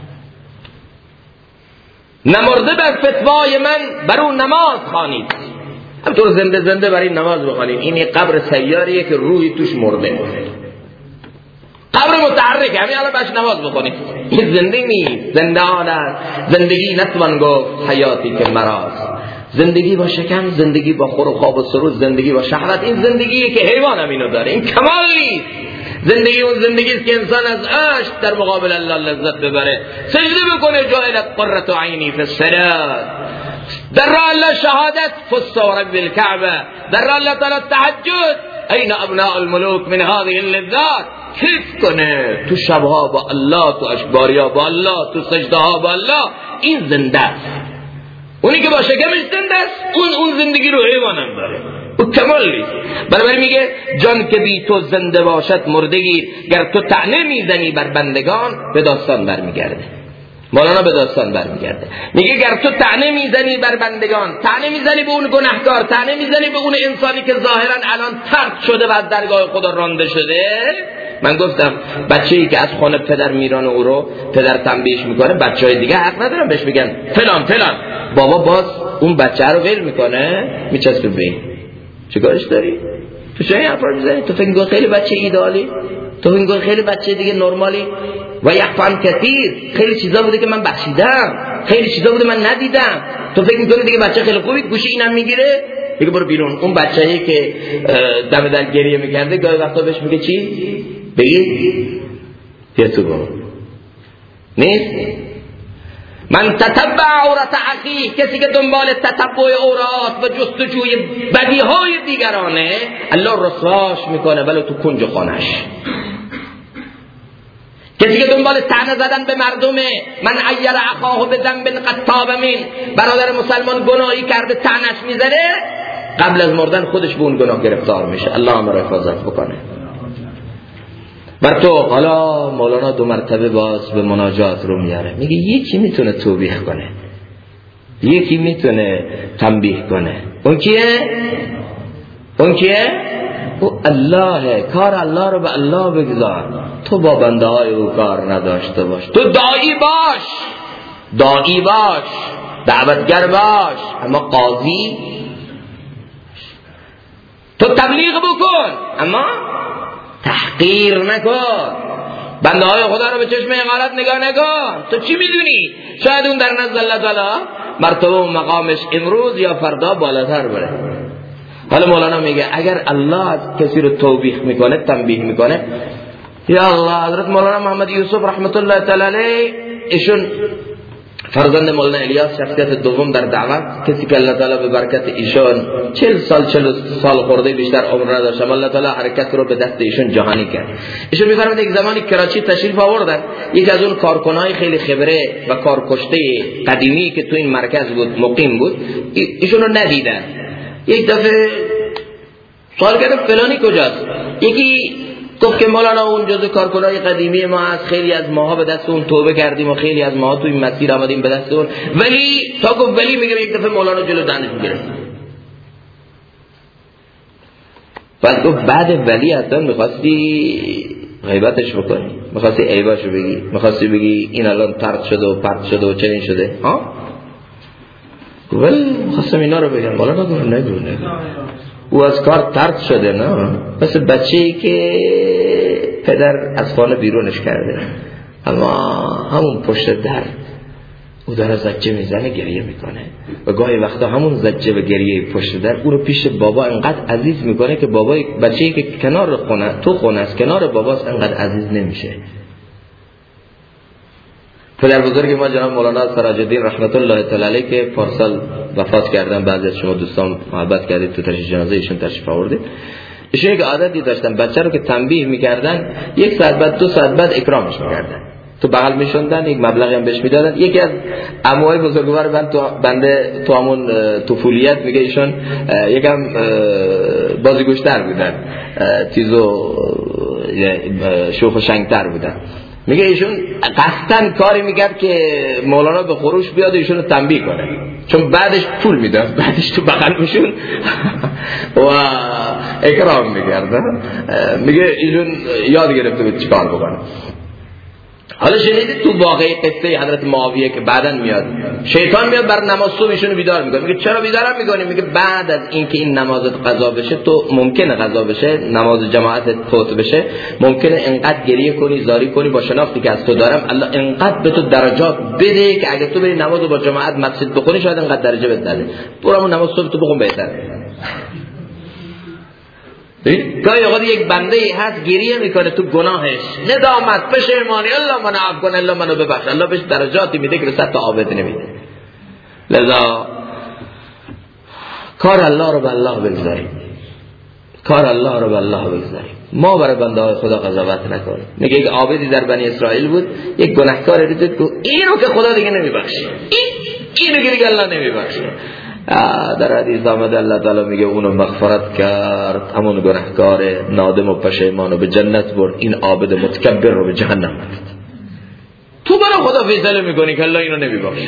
نمرده بر فتوای من بر اون نماز خوانید. همطور زنده برای نماز بخوانید. این قبر سیاریه که روحی توش مرده، قبر متحرک، همین الان باش نماز بخونید. این زنده نیست، زنده آن است. زندگی نتوان گفت حیاتی که مراست. زندگی با شکم، زندگی با خور و خواب و سرود، زندگی با شهوت، این زندگیه که حیوان هم اینو داره. این کمال نیست. زندگی اون زندگی است که انسان از عشق در مقابل الله لذت ببره، سجده بکنه. جعلت قرة عینی فی الصلاة، در راه الله شهادت فز رب الكعبه، در راه الله تعالی تهجد. این ابناء الملوک من هذه اللذات. کیف کنه تو شبها با الله، تو اشباریا با الله، تو سجده ها با الله. این زنده است. اونی که با شکمش زنده است، اون زندگی رو حیوان هم داره، او کمال نیست. بنابراین میگه جان که بی تو زنده باشد مردگی، گر تو طعنه میزنی بر بندگان به داستان برمیگرده. مولانا به داستان برمیگرده، میگه گر تو طعنه میزنی بر بندگان، طعنه میزنی به اون گناهکار، طعنه میزنی به اون انسانی که ظاهرا الان ترک شده و از درگاه خدا رانده شده. من گفتم بچه‌ای که از خانه پدر میرانه او رو پدر تنبیهش میکنه، بچهای دیگه حق ندارن بهش بگن فلان فلان. بابا باز اون بچه رو ول میکنه، میچسبه به این. چیکارش داری؟ تو چه این حرفا میزنی؟ تو فکر می‌کنی خیلی بچه ایدئالی؟ تو فکر می‌کنی خیلی بچه دیگه نرمالی؟ و یعفو کثیر، خیلی چیزا بوده که من بخشیدم، خیلی چیزا بوده من ندیدم. تو فکر می‌کنی دیگه بچه خیلی خوبی گوشه اینم میگیره؟ دیگه برو بیرون. اون بچه‌ای که دم در گریه می‌کرده گاهی وقتا بهش میگه چی؟ بگی بیا تو برو. نیست؟ من تتبع عورت اخیه، کسی که دنبال تتبع عورات و جستجوی بدیهای دیگرانه، الله رسواش میکنه ولو تو کنج خانش. کسی که دنبال طعنه زدن به مردمه، من عیر اخاه بذنب قد تاب من، برادر مسلمان گناهی کرده طعنش میزنه، قبل از مردن خودش به اون گناه گرفتار میشه. الله هم را حفاظت بکنه. بر تو حالا مولانا 2 مرتبه باز به مناجات رو میاره، میگه یکی میتونه توبیخ کنه، یکی میتونه تنبیه کنه. اون کیه؟ او الله. کار الله رو به الله بگذار، تو با بنده های او کار نداشته باش. تو داعی باش، دعوتگر باش، اما قاضی تو تبلیغ بکن اما تحقیر نکن، بنده های خدا رو به چشم حقارت نگاه نکن. تو چی میدونی؟ شاید اون در نزد الله تعالی مرتبه و مقامش امروز یا فردا بالاتر بره. حالا مولانا میگه اگر الله از کسی رو توبیخ میکنه، تنبیه میکنه، یا الله، حضرت مولانا محمد یوسف رحمت الله تعالی علیه، ایشون فرزند مولانا الیاس، شخصیت دوم در دعوت، کسی که الله تعالی به برکت ایشون 40 سال خورده بیشتر عمر نداشت، الله تعالی حرکت رو به دست ایشون جهانی کرد. ایشون میفرماید یک زمانی کراچی تشریف آوردن، یکی از اون کارکنای خیلی خبره و کارکشته قدیمی که تو این مرکز بود مقیم بود، ایشون رو ندیدن. یک دفعه سوال کردن فلانی کجاست؟ یکی گفت که مولانا اون جزء کارکنای قدیمی ما هست، خیلی از ماها به دست اون توبه کردیم و خیلی از ماها تو این مسیر آمدیم به دست اون. ولی تا گفت ولی، میگه یک دفعه مولانا جلو دهنش میگرفت. بعد گفت بعد ولی اصلا میخواستی غیبتش بکنی، میخواستی عیباشو بگی، میخواستی بگی این الان طرد شده و پرد شده و چنین شده ها؟ ولی خواستم اینا رو بگم. مولانا گفت نگو. او از کار طرد شده، نه مثل بچه‌ای که پدر از خانه بیرونش کرده، اما همون پشت در او داره زجه میزنه، گریه میکنه و گاهی وقتا همون زجه و گریه پشت در او رو پیش بابا انقدر عزیز میکنه که بابای بچه‌ای که کنار خونه، تو خونه است، کنار باباست، انقدر عزیز نمیشه. پدر بزرگ ما جناب مولانا سراج الدین رحمت الله تعالی علیه که پارسال وفات کردن، بعضی از شما دوستان محبت کردید تو تشییع جنازه ایشون تشریف آوردید. ایشون یک عادتی داشتن، بچه رو که تنبیه میکردن 1 ساعت بعد 2 ساعت بعد اکرامش میکردن، تو بغل میشوندن، یک مبلغی هم بهش میدادن. یکی از عموهای بزرگوار بنده تو همون طفولیت میگه ایشون یکم بازیگوشتر بودن، چیزو شوخ و شنگتر بودن. میگه ایشون قصدن کاری میکرد که مولانا به خروش بیاد ایشون رو تنبیه کنه، چون بعدش پول میداد، بعدش تو بغل میشون و اکرام میکرد. میگه ایشون یاد گرفته بود چیکار بکنه. حالا شنیدید تو واقعی قصه حضرت معاویه که بعداً میاد شیطان میاد بر نماز صبح ایشونو بیدار میکنه، میگه چرا بیدارم میکنی؟ میگه بعد از اینکه این نمازت قضا بشه، تو ممکنه قضا بشه، نماز جماعت فوت بشه، ممکنه انقدر گریه کنی، زاری کنی، با شناختی که از تو دارم الله انقدر به تو درجات بده که اگه تو بری نماز با جماعت مسجد بخونی شاید انقدر درجه بده. برو نماز صبح تو بخون بهتره. گاهی اوقات یک بنده هست گریه میکنه تو گناهش، ندامت، پشیمانی، الله منو عفو کن، الله منو ببخش، الله بهش درجاتی میده که 100 تا عابد نمیده. لذا کار الله رو به الله بگذاریم، کار الله رو به الله بگذاریم، ما برای بنده های خدا قضاوت نکنیم. میگه یک عابدی در بنی اسرائیل بود، یک گناهکار رو دید که اینو که خدا دیگه نمیبخشه، اینو که دیگه الله نمیبخشه. در حدیث آمده الله تعالی میگه اونو مغفرت کرد، همون گناهکار نادم و پشیمان رو به جنت برد، این عابد متکبر رو به جهنم برد. تو برای خدا فیصله میکنی که الله اینو نمیبخشه.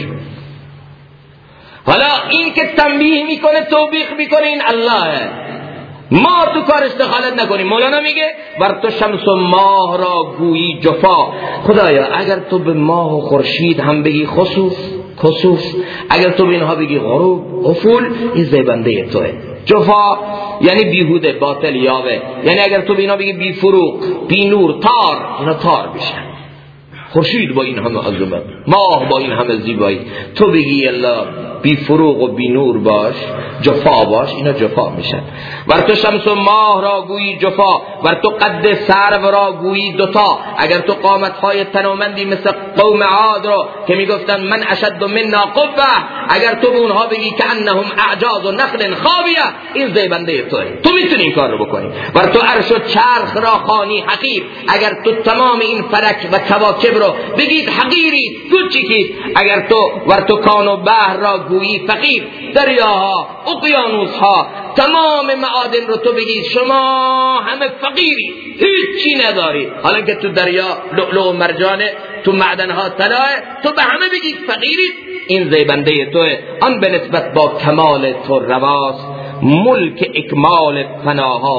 حالا این که تنبیه میکنه، توبیخ میکنه، این اللهه، ما تو کارش دخالت نکنیم. مولانا میگه ور تو شمس و ماه را گویی جفا، خدایا اگر تو به ماه و خورشید هم بگی خسوف، اگر تو به اینها بگی غروب افول، این زیبنده توه. جفا یعنی بیهوده، باطل، یاوه، یعنی اگر تو به اینها بگی بی فروغ، بی نور، تار، اینا تار بشن. خورشید با این همه عظمت، ماه با این همه زیبایی، تو بگی الله بی فروغ و بی نور باش، جفا باش، اینا جفا میشن. ور تو شمس و ماه را گویی جفا، ور تو قد سرو را گویی دوتا، اگر تو قامتهای تنومندی مثل قوم عاد رو که میگفتن من اشد منا قوه، اگر تو به اونها بگی که انهم اعجاز و نخل خاویه، این زیبنده توه، تو میتونی این کار رو بکنی. ور تو عرش و چرخ را خوانی حقیر، اگر تو تمام این فلک و کواکب رو بگید حقیرید، کوچیکید، اگر تو ور تو کان و بحر را گویی فقیر، دریاها، اقیانوسها، تمام معادن رو تو بگید شما همه فقیری، هیچی نداری. حالا که تو دریا لؤلؤ و مرجانه، تو معدنها طلاه، تو به همه بگید فقیرید، این زیبنده توه. آن به نسبت با کمال تو رواست، ملک اکمال فناها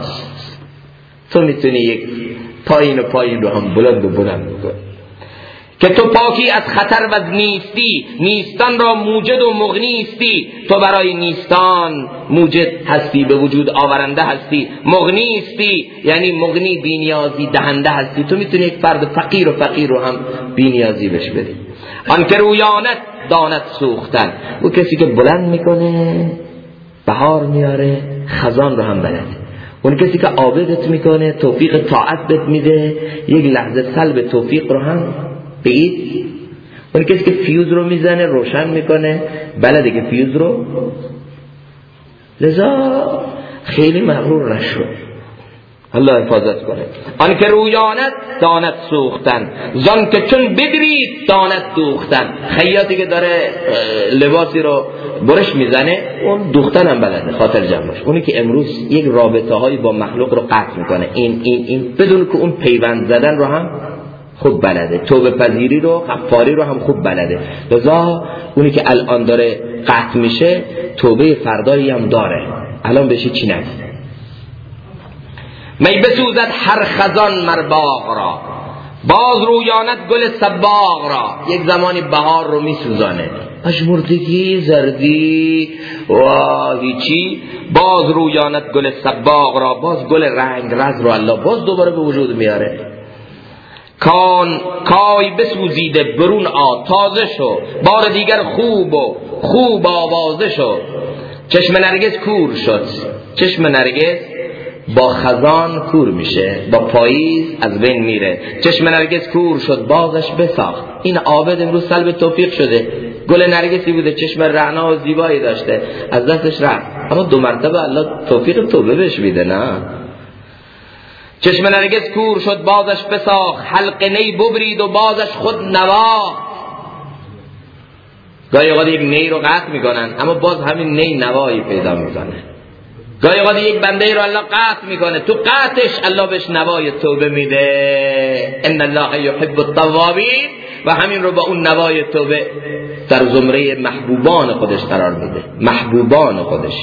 مرتراست. تو میتونی یک پایین و پایین رو هم بلند و بلند بکن. که تو پاکی از خطر و از نیستی، نیستان را موجد و مغنیستی. تو برای نیستان موجد هستی، به وجود آورنده هستی. مغنیستی یعنی مغنی، بینیازی دهنده هستی. تو میتونی یک فرد فقیر رو هم بینیازی بهش بدی. آن که رویانت داند سوختن، او کسی که بلند میکنه بهار میاره، خزان رو هم بلده. اون کسی که عابدت میکنه، توفیق طاعت بهت میده، یک لحظه سلب توفیق رو هم بگید. اون کسی که فیوز رو میزنه روشن میکنه، بلده که فیوز رو، لذا خیلی مغرور نشو، الله حفاظت کنه. آن که رویانت داند سوختن، زان که چون بدرید داند دوختن. خیاطی که داره لباسی رو برش میزنه، اون دوختن هم بلده، خاطر جمع باش. اونی که امروز یک رابطه هایی با مخلوق رو قطع میکنه، این بدون که اون پیوند زدن رو هم خوب بلده، توبه پذیری رو، غفاری رو هم خوب بلده. لذا اونی که الان داره قطع میشه، توبه فردایی هم داره، الان بهش چی نگه. می بسوزد هر خزان مرباغ را، باز رویانت گل صباغ را. یک زمانی بهار رو میسوزانه، پژمردگی، زردی و هیچی، باز رویانت گل صباغ را، باز گل رنگ رز رو الله باز دوباره به وجود میاره. کای بسوزیده برون تازه شو، بار دیگر خوب آوازه شو. چشم نرگس کور شد، چشم نرگس با خزان کور میشه، با پاییز از بین میره. چشم نرگس کور شد بازش بساخت. این عابد امروز سلب توفیق شده، گل نرگسی بوده، چشم رعنا و زیبایی داشته، از دستش رفت، اما 2 مرتبه الله توفیق توبه بهش میده. نه، چشم نرگس کور شد بازش بساخت، حلق نی ببرید و بازش خود نواخت. گاهی اوقات یک نی رو قطع میکنن، اما باز همین نی نوایی پیدا میکنه. گاهی اوقات یک بنده رو الله قطع میکنه، تو قطعش الله بهش نوای توبه میده. ان الله یحب التوابین، و همین رو با اون نوای توبه در زمره محبوبان خودش قرار میده، محبوبان خودش.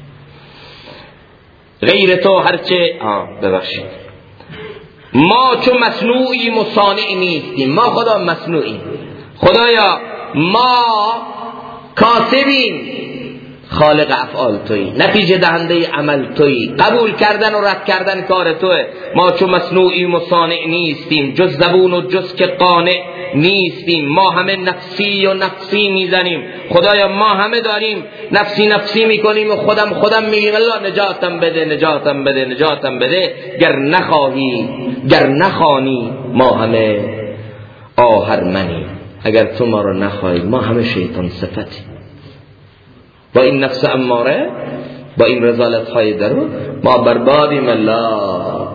غیر تو هرچه ببخشید، ما چون مصنوعی مصانع نیستیم. ما خدا مصنوعی، خدایا ما کاسبیم، خالق افعال تویی، نتیجه دهنده عمل تویی، قبول کردن و رد کردن کار توه. ما چون مصنوعی مصانع نیستیم، جز زبون و جز که قانع نیستیم. ما همه نفسی و نفسی میزنیم، خدایا ما همه داریم نفسی میکنیم و خودم میگیم الله نجاتم بده، نجاتم بده، نجاتم بده. گر نخواهی گر نخوانی ما همه آهرمنی. اگر تو ما رو نخواهی ما همه شیطان صفتی. با این نفس اماره، با این رذالت های درون ما بربادیم. الله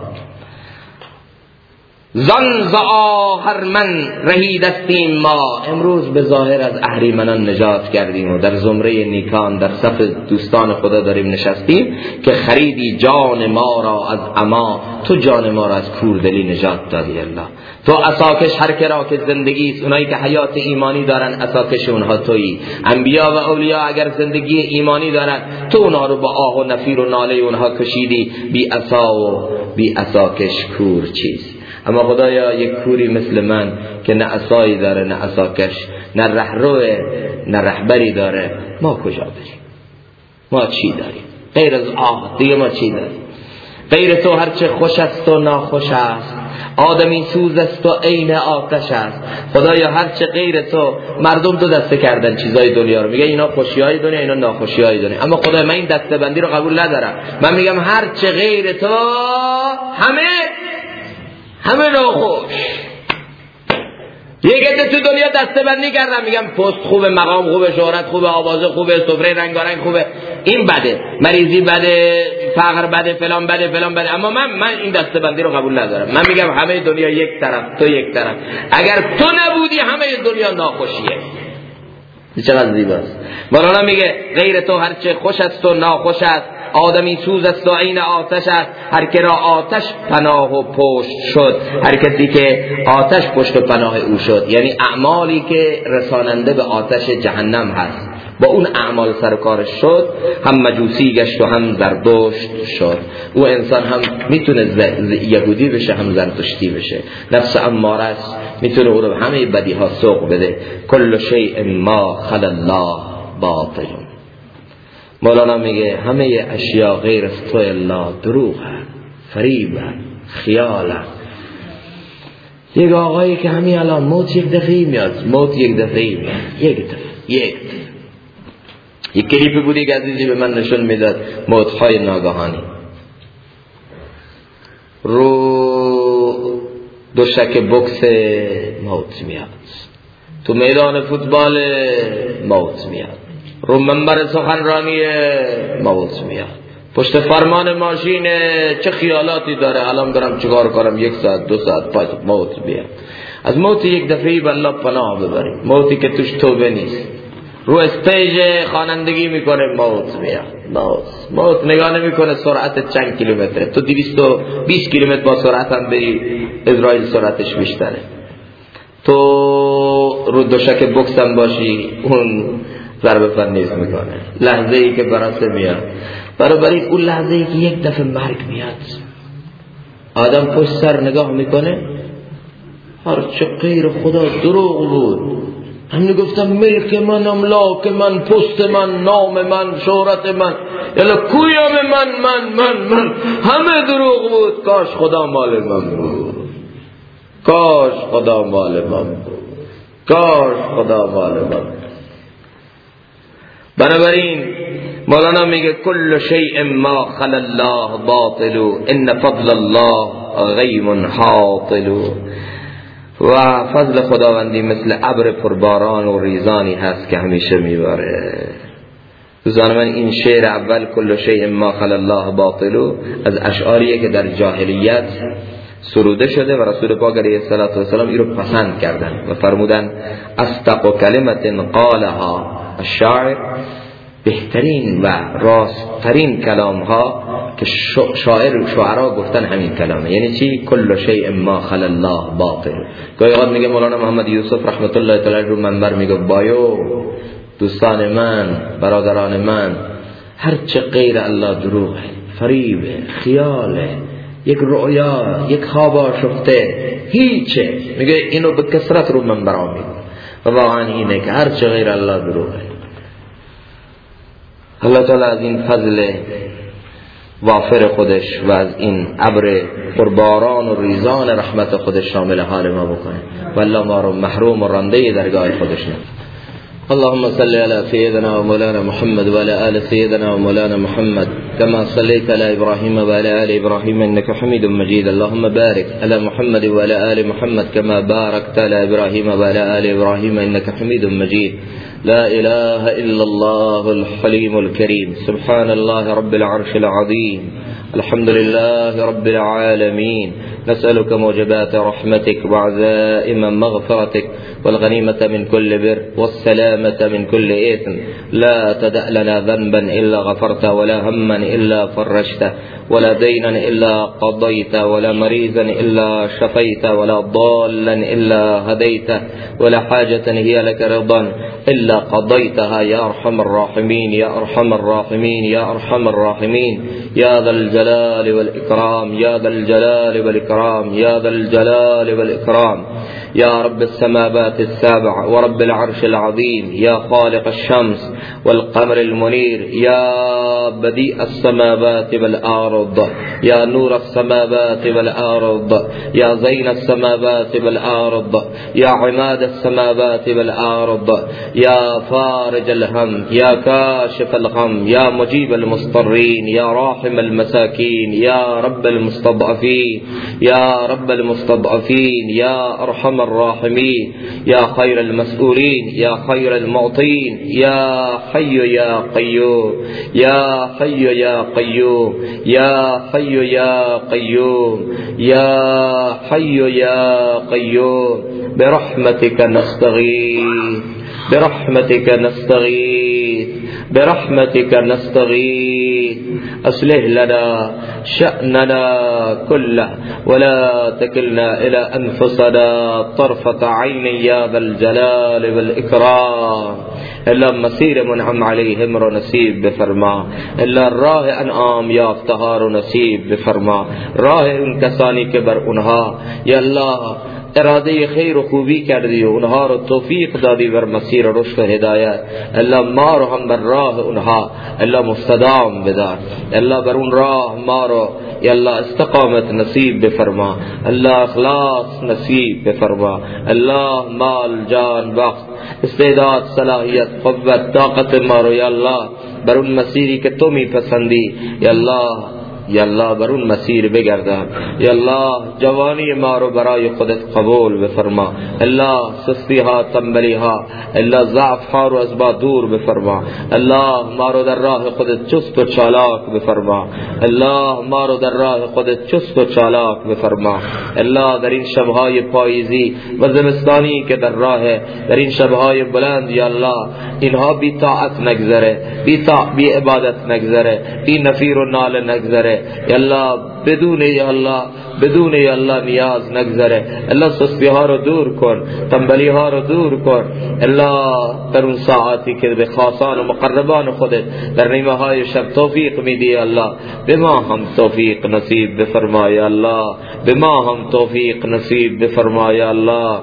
زن ز آهرمن رهیدستیم ما. امروز به ظاهر از اهریمنان نجات کردیم و در زمره نیکان در صف دوستان خدا داریم نشستیم که خریدی جان ما را از عما، تو جان ما را از کوردلی نجات دادی. الله تو عصاکش هر کرا که زندگی است، اونایی که حیات ایمانی دارن عصاکش اونها تویی. انبیا و اولیاء اگر زندگی ایمانی دارن، تو اونها رو با آه و نفیر و ناله اونها کشیدی. بی عصا و بی عصاکش کور چیز. اما خدایا یک کوری مثل من که نه عصایی داره نه عصاکش، نه رهروه نه رهبری داره، ما کجا داریم؟ ما چی داریم غیر از آه؟ دیگه ما چی داریم؟ غیر تو هرچه خوش است و ناخوش است، آدمی سوز است و عین آتش است. خدایا هرچه غیر تو، مردم 2 دسته کردن چیزای دنیا رو، میگه اینا خوشیای دنیا، اینا ناخوشیای دنیا. اما خدایا من این دسته بندی رو قبول ندارم. من میگم هرچه غیر تو همه ناخوش. یک عده تو دنیا دسته بندی کردم، میگم پست خوبه، مقام خوبه، شهرت خوبه، آوازه خوبه، سفره رنگارنگ خوبه، این بده، مریضی بده، فقر بده، فلان بده، فلان بده. اما من این دسته بندی رو قبول ندارم. من میگم همه دنیا یک طرف، تو یک طرف. اگر تو نبودی همه دنیا ناخوشیه. چقدر زیباست. مولانا میگه غیر تو هرچه خوش است و ناخوش است، آدمی سوز است و عین آتش است. هر که را آتش پناه و پشت شد، هر کسی که آتش پشت و پناه او شد، یعنی اعمالی که رساننده به آتش جهنم هست. با اون اعمال سرکارش شد، هم مجوسی گشت و هم زرتشت شد. او انسان هم میتونه یهودی بشه هم زرتشتی بشه. نفس اماره است، میتونه او رو همه بدی ها سوق بده. کل شیء ما خلا الله باطل. مولانا میگه همه اشیا غیر از تو الله دروغ هست، فریب هست، خیال هست. یک آقایی که همین الان موت یک دفعه میاد، موت یک دفعه میاد، یک کلیپی بود یک عزیزی به من نشون میداد، موت‌های ناگهانی. رو دوشک بوکس موت میاد، تو میدان فوتبال موت میاد، رو منبر سخنرانی موت میاد، پشت فرمان ماشین چه خیالاتی داره، الان برم چیکار کنم، 1 ساعت 2 ساعت پس موت بیاد. از موت یک دفعه‌ای بالله پناه ببریم، موتی که توش توبه نیست. رو استیج خوانندگی میکنه موت میاد. موت نگاه نمیکنه سرعت چند کیلومتره، تو 220 کیلومتر با سرعت هم بری اسرائیل سرعتش بیشتره. تو رو دوشک بوکس هم باشی اون ضربه فرنیز میکنه. لحظه ای که براسه میاد، برای اون لحظه ای که یک دفعه مرگ میاد، آدم پشت سر نگاه میکنه، هر چه غیر خدا دروغ بود. همین گفتم ملک من، املاک من، پست من، نام من، شهرت من، یلا کویم من همه دروغ بود. کاش خدا مال من بود، کاش خدا مال من بود، کاش خدا مال من بود. بنابراین مولانا میگه کل شیء ما خلا الله باطل، ان فضل الله غیم حاطل. و فضل خداوندی مثل ابر پرباران و ریزانی هست که همیشه میباره. دوستان من، این شعر اول کل شیء ما خلا الله باطل از اشعاریه که در جاهلیت سروده شده و رسول پاک علیه السلام این رو پسند کردن و فرمودن اصدق کلمت قالها الشاعر، بهترین و راستترین کلام ها که شعرا گفتن همین کلامه. یعنی چی؟ کل شیء ما خلا الله باطل. گاهی اوقات میگه مولانا محمد یوسف رحمت الله تعالی رو منبر میگه بایو دوستان من، برادران من، هر چه غیر الله دروغه، فریبه، خیاله، یک رؤیا، یک خواب آشفته، هیچه. میگه اینو به کثرت رو منبر میگه و واقعا اینه که هر چه غیر الله دروغه. الله تعالی از این فضل وافر خودش و از این ابر پرباران و ریزان رحمت خودش شامل حال ما بکنه و الله ما رو محروم و رانده درگاه خودش نه. اللهم صل على سيدنا ومولانا محمد وعلى آل سيدنا ومولانا محمد كما صليت على إبراهيم وعلى آل إبراهيم إنك حميد مجيد. اللهم بارك على محمد وعلى آل محمد كما باركت على إبراهيم وعلى آل إبراهيم إنك حميد مجيد. لا إله إلا الله الحليم الكريم. سبحان الله رب العرش العظيم. الحمد لله رب العالمين. نسألك موجبات رحمتك وعزائم مغفرتك والغنيمة من كل بر والسلامة من كل إثم. لا تدع لنا ذنبا إلا غفرته ولا هما إلا فرجته ولا دينا إلا قضيته ولا مريضا إلا شفيته ولا ضالا إلا هديته ولا حاجة هي لك رضا إلا قضيتها يا أرحم الراحمين يا أرحم الراحمين يا أرحم الراحمين يا ذا الجلال والإكرام يا ذا الجلال والإكرام يا ذا الجلال والإكرام يا رب السماوات السبع ورب العرش العظيم يا خالق الشمس والقمر المنير يا بديع السماوات والأرض يا نور السماوات والأرض يا زين السماوات والأرض يا عماد السماوات والأرض يا فارج الهم يا كاشف الغم يا مجيب المضطرين يا راحم المساكين يا رب المستضعفين يا رب المستضعفين يا أرحم الراحمين يا خير المسؤولين يا خير المعطين يا حي يا قيوم يا حي يا قيوم يا حي يا قيوم يا حي يا قيوم برحمتك نستغيث برحمتك نستغيث برحمتك نستغيث أصلح لنا شأننا كله ولا تكلنا إلى أنفسنا طرفة عين يا ذا الجلال والإكرام. الا مسیر منعم علیهم رو نصیب بفرما، الا راه انعام یافتها رو نصیب بفرما، راه اون کسانی که بر اونها یا الله اراده خیر و خوبی کردی و اونها رو توفیق دادی بر مسیر رشد و هدایت، الله ما رو هم بر راه اونها الله مستدام بدار، الله بر اون راه ما رو یا الله استقامت نصیب بفرما، الله اخلاص نصیب بفرما، الله مال جان وقت استعداد صلاحیت قوت طاقت ما رو یا الله بر اون مسیری که تو میپسندی یا الله بر اون مسیر بگردان، یا الله جوانی ما رو برای خودت قبول بفرما، الله سستی ها تنبلی ها الله ضعف ها رو از ما دور بفرما، الله ما رو در راه خودت چست و چالاک بفرما، الله ما رو در راه خودت چست و چالاک بفرما، الله در این شبهای پاییزی و زمستانی که در راه در این شبهای بلند یا الله اینها بی طاعت نگذره، بی عبادت نگذره، بی نفیر و نال نگذره یا الله، بدون یا الله نیاز نگذره، الله سستی ها رو دور کن، تنبلی ها رو دور کن، الله در اون ساعاتی که به خاصان و مقربان خودت در نیمه های شب توفیق میدی الله به ما هم توفیق نصیب بفرما یا الله، به ما هم توفیق نصیب بفرما یا الله،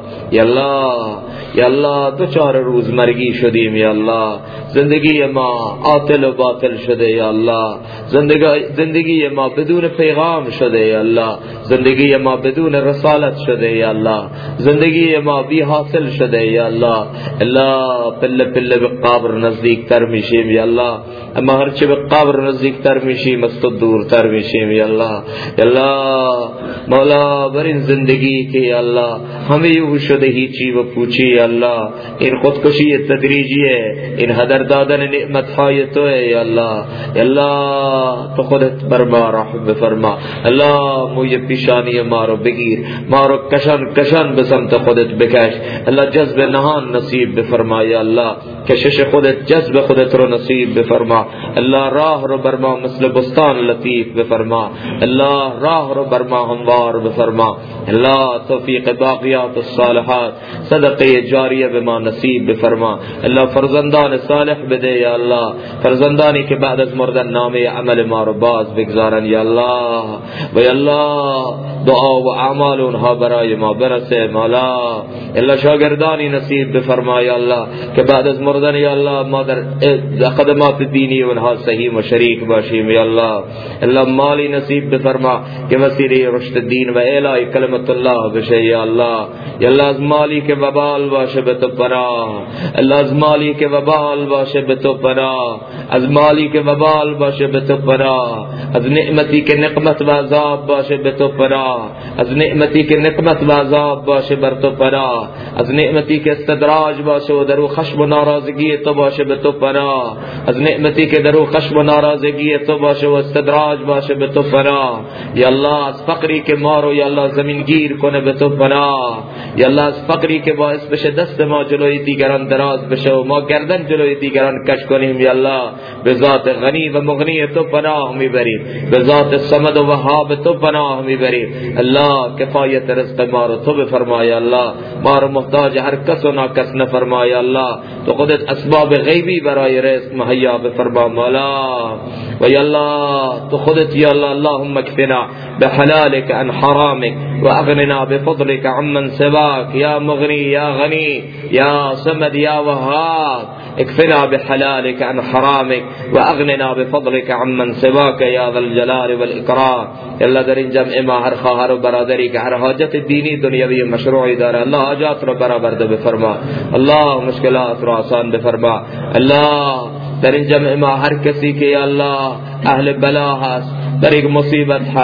یا الله دو چار روز مرگی شدیم یا الله، زندگی ما عاطل و باطل شده یا الله، زندگی ما بدون پیغام شده یا الله، زندگی ما بدون رسالت شده یا الله، زندگی ما بی حاصل شده یا الله، پله پله به قبر نزدیکتر میشیم یا الله، اما هرچه به قبر نزدیکتر میشیم از تو دورتر میشیم یا الله، مولا بر این زندگی که یا الله همه یو شده هیچی و پوچی یا الله، این خودکشی تدریجیه، این هدر دادن نعمت های تو یا الله، تو خودت بر ما رحم بفرما، الله موی پیشانی ما رو بگیر، ما رو کشان به سمت خودت بکش، الله جذب نهان نصیب بفرما یا الله، کشش خودت جذب خودت رو نصیب بفرما، الله راه رو بر ما مثل بستان لطیف بفرما، الله راه رو بر ما هموار بفرما، الله توفیق باقیات الصالحات صدقه جاریه به ما نصیب بفرما، الله فرزندان صالح بده یا الله، فرزندانی که بعد از مردن نامه عمل ما رو باز بگذارن یا الله، و یا الله دعا و اعمال اونها برای ما برسه مولا، الله شاگردانی نصیب بفرما یا الله که بعد از مردن یا الله ما در قدمات دینی اونها صحیح و شریک باشیم یا الله مالی نصیب بفرما که وسیله رشد دین و اعلاء کلمت الله بشه یا الله، از مالی که وبال باشه به تو پناه، از مالی که وبال باشه به تو پناه، از مالی که وبال باشه به تو پناه، از نعمتی که نقمت و عذاب باشه به تو پناه، از نعمتی که نقمت و عذاب باشه بر تو پناه، از نعمتی که استدراج باشه و در او خشم و ناراضگی تو باشه به تو پناه، از نعمتی که در او خشم و ناراضگی تو باشه و استدراج باشه به تو پناه یا الله، از فقری که ما رو یا الله زمین گیر کنه به تو پناه یا الله، از فقری که باعث بشه دست ما جلوی دیگران دراز بشه و ما گردن جلوی دیگران کش کنیم یا الله، به ذات غنی و مغنی تو پناه میبریم، به ذات صمد و وهاب تو پناه میبریم، الله کفایت رزق ما رو تو بفرما یا الله، ما رو محتاج هر کس و ناکس نفرما یا الله، تو خودت اسباب غیبی برای رزق مهیا بفرما مولا، و یا الله تو خودت یا الله، اللهم اکفنا بحلالك عن حرامك واغننا بفضلك عمن سواك یا مغنی یا غنی یا صمد یا وهاب، اکفنا بحلالك عن حرامك واغننا بفضلك عمن سواك یا ذا الجلال والاکرام. الله در این جمع ما هر خواهر و برادری که هر حاجت دینی دنیوی مشروعی داره الله حاجات رو برآورده بفرما، الله مشکلات رو آسان بفرما، الله در این جمع ما هر کسی که یا الله اهل بلا هست، در یک مصیبت هست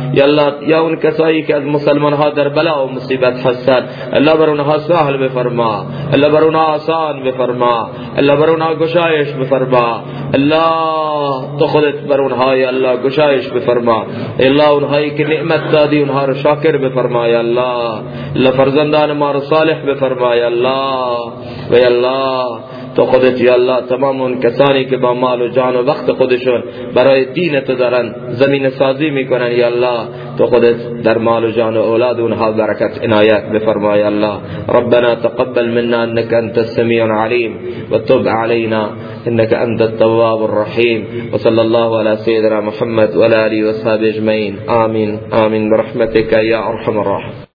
یا الله یا اون کسایی که از مسلمان ها در بلا و مصیبت هستند الله بر اونها سهل بفرما، الله بر اونها آسان بفرما، الله بر اونها گشایش بفرما، الله تو خودت بر اونها یا الله گشایش بفرما، الله اونهایی که نعمت دادی اونها رو شاکر بفرما یا الله، الله فرزندان ما رو صالح بفرما یا الله، و یا الله تو خودت یا الله تمام اون کسانی که با مال و جان و وقت خودشون برای دین تو دارن زمین سازی میکنن یا الله تو خودت در مال و جان و اولاد اونها برکت عنایت بفرما یا الله. ربنا تقبل منا انك انت السميع العليم وتب علينا انك انت التواب الرحيم وصلى الله على سيدنا محمد وعلى اله وصحبه اجمعين. آمين آمين برحمتك يا ارحم الراحمين.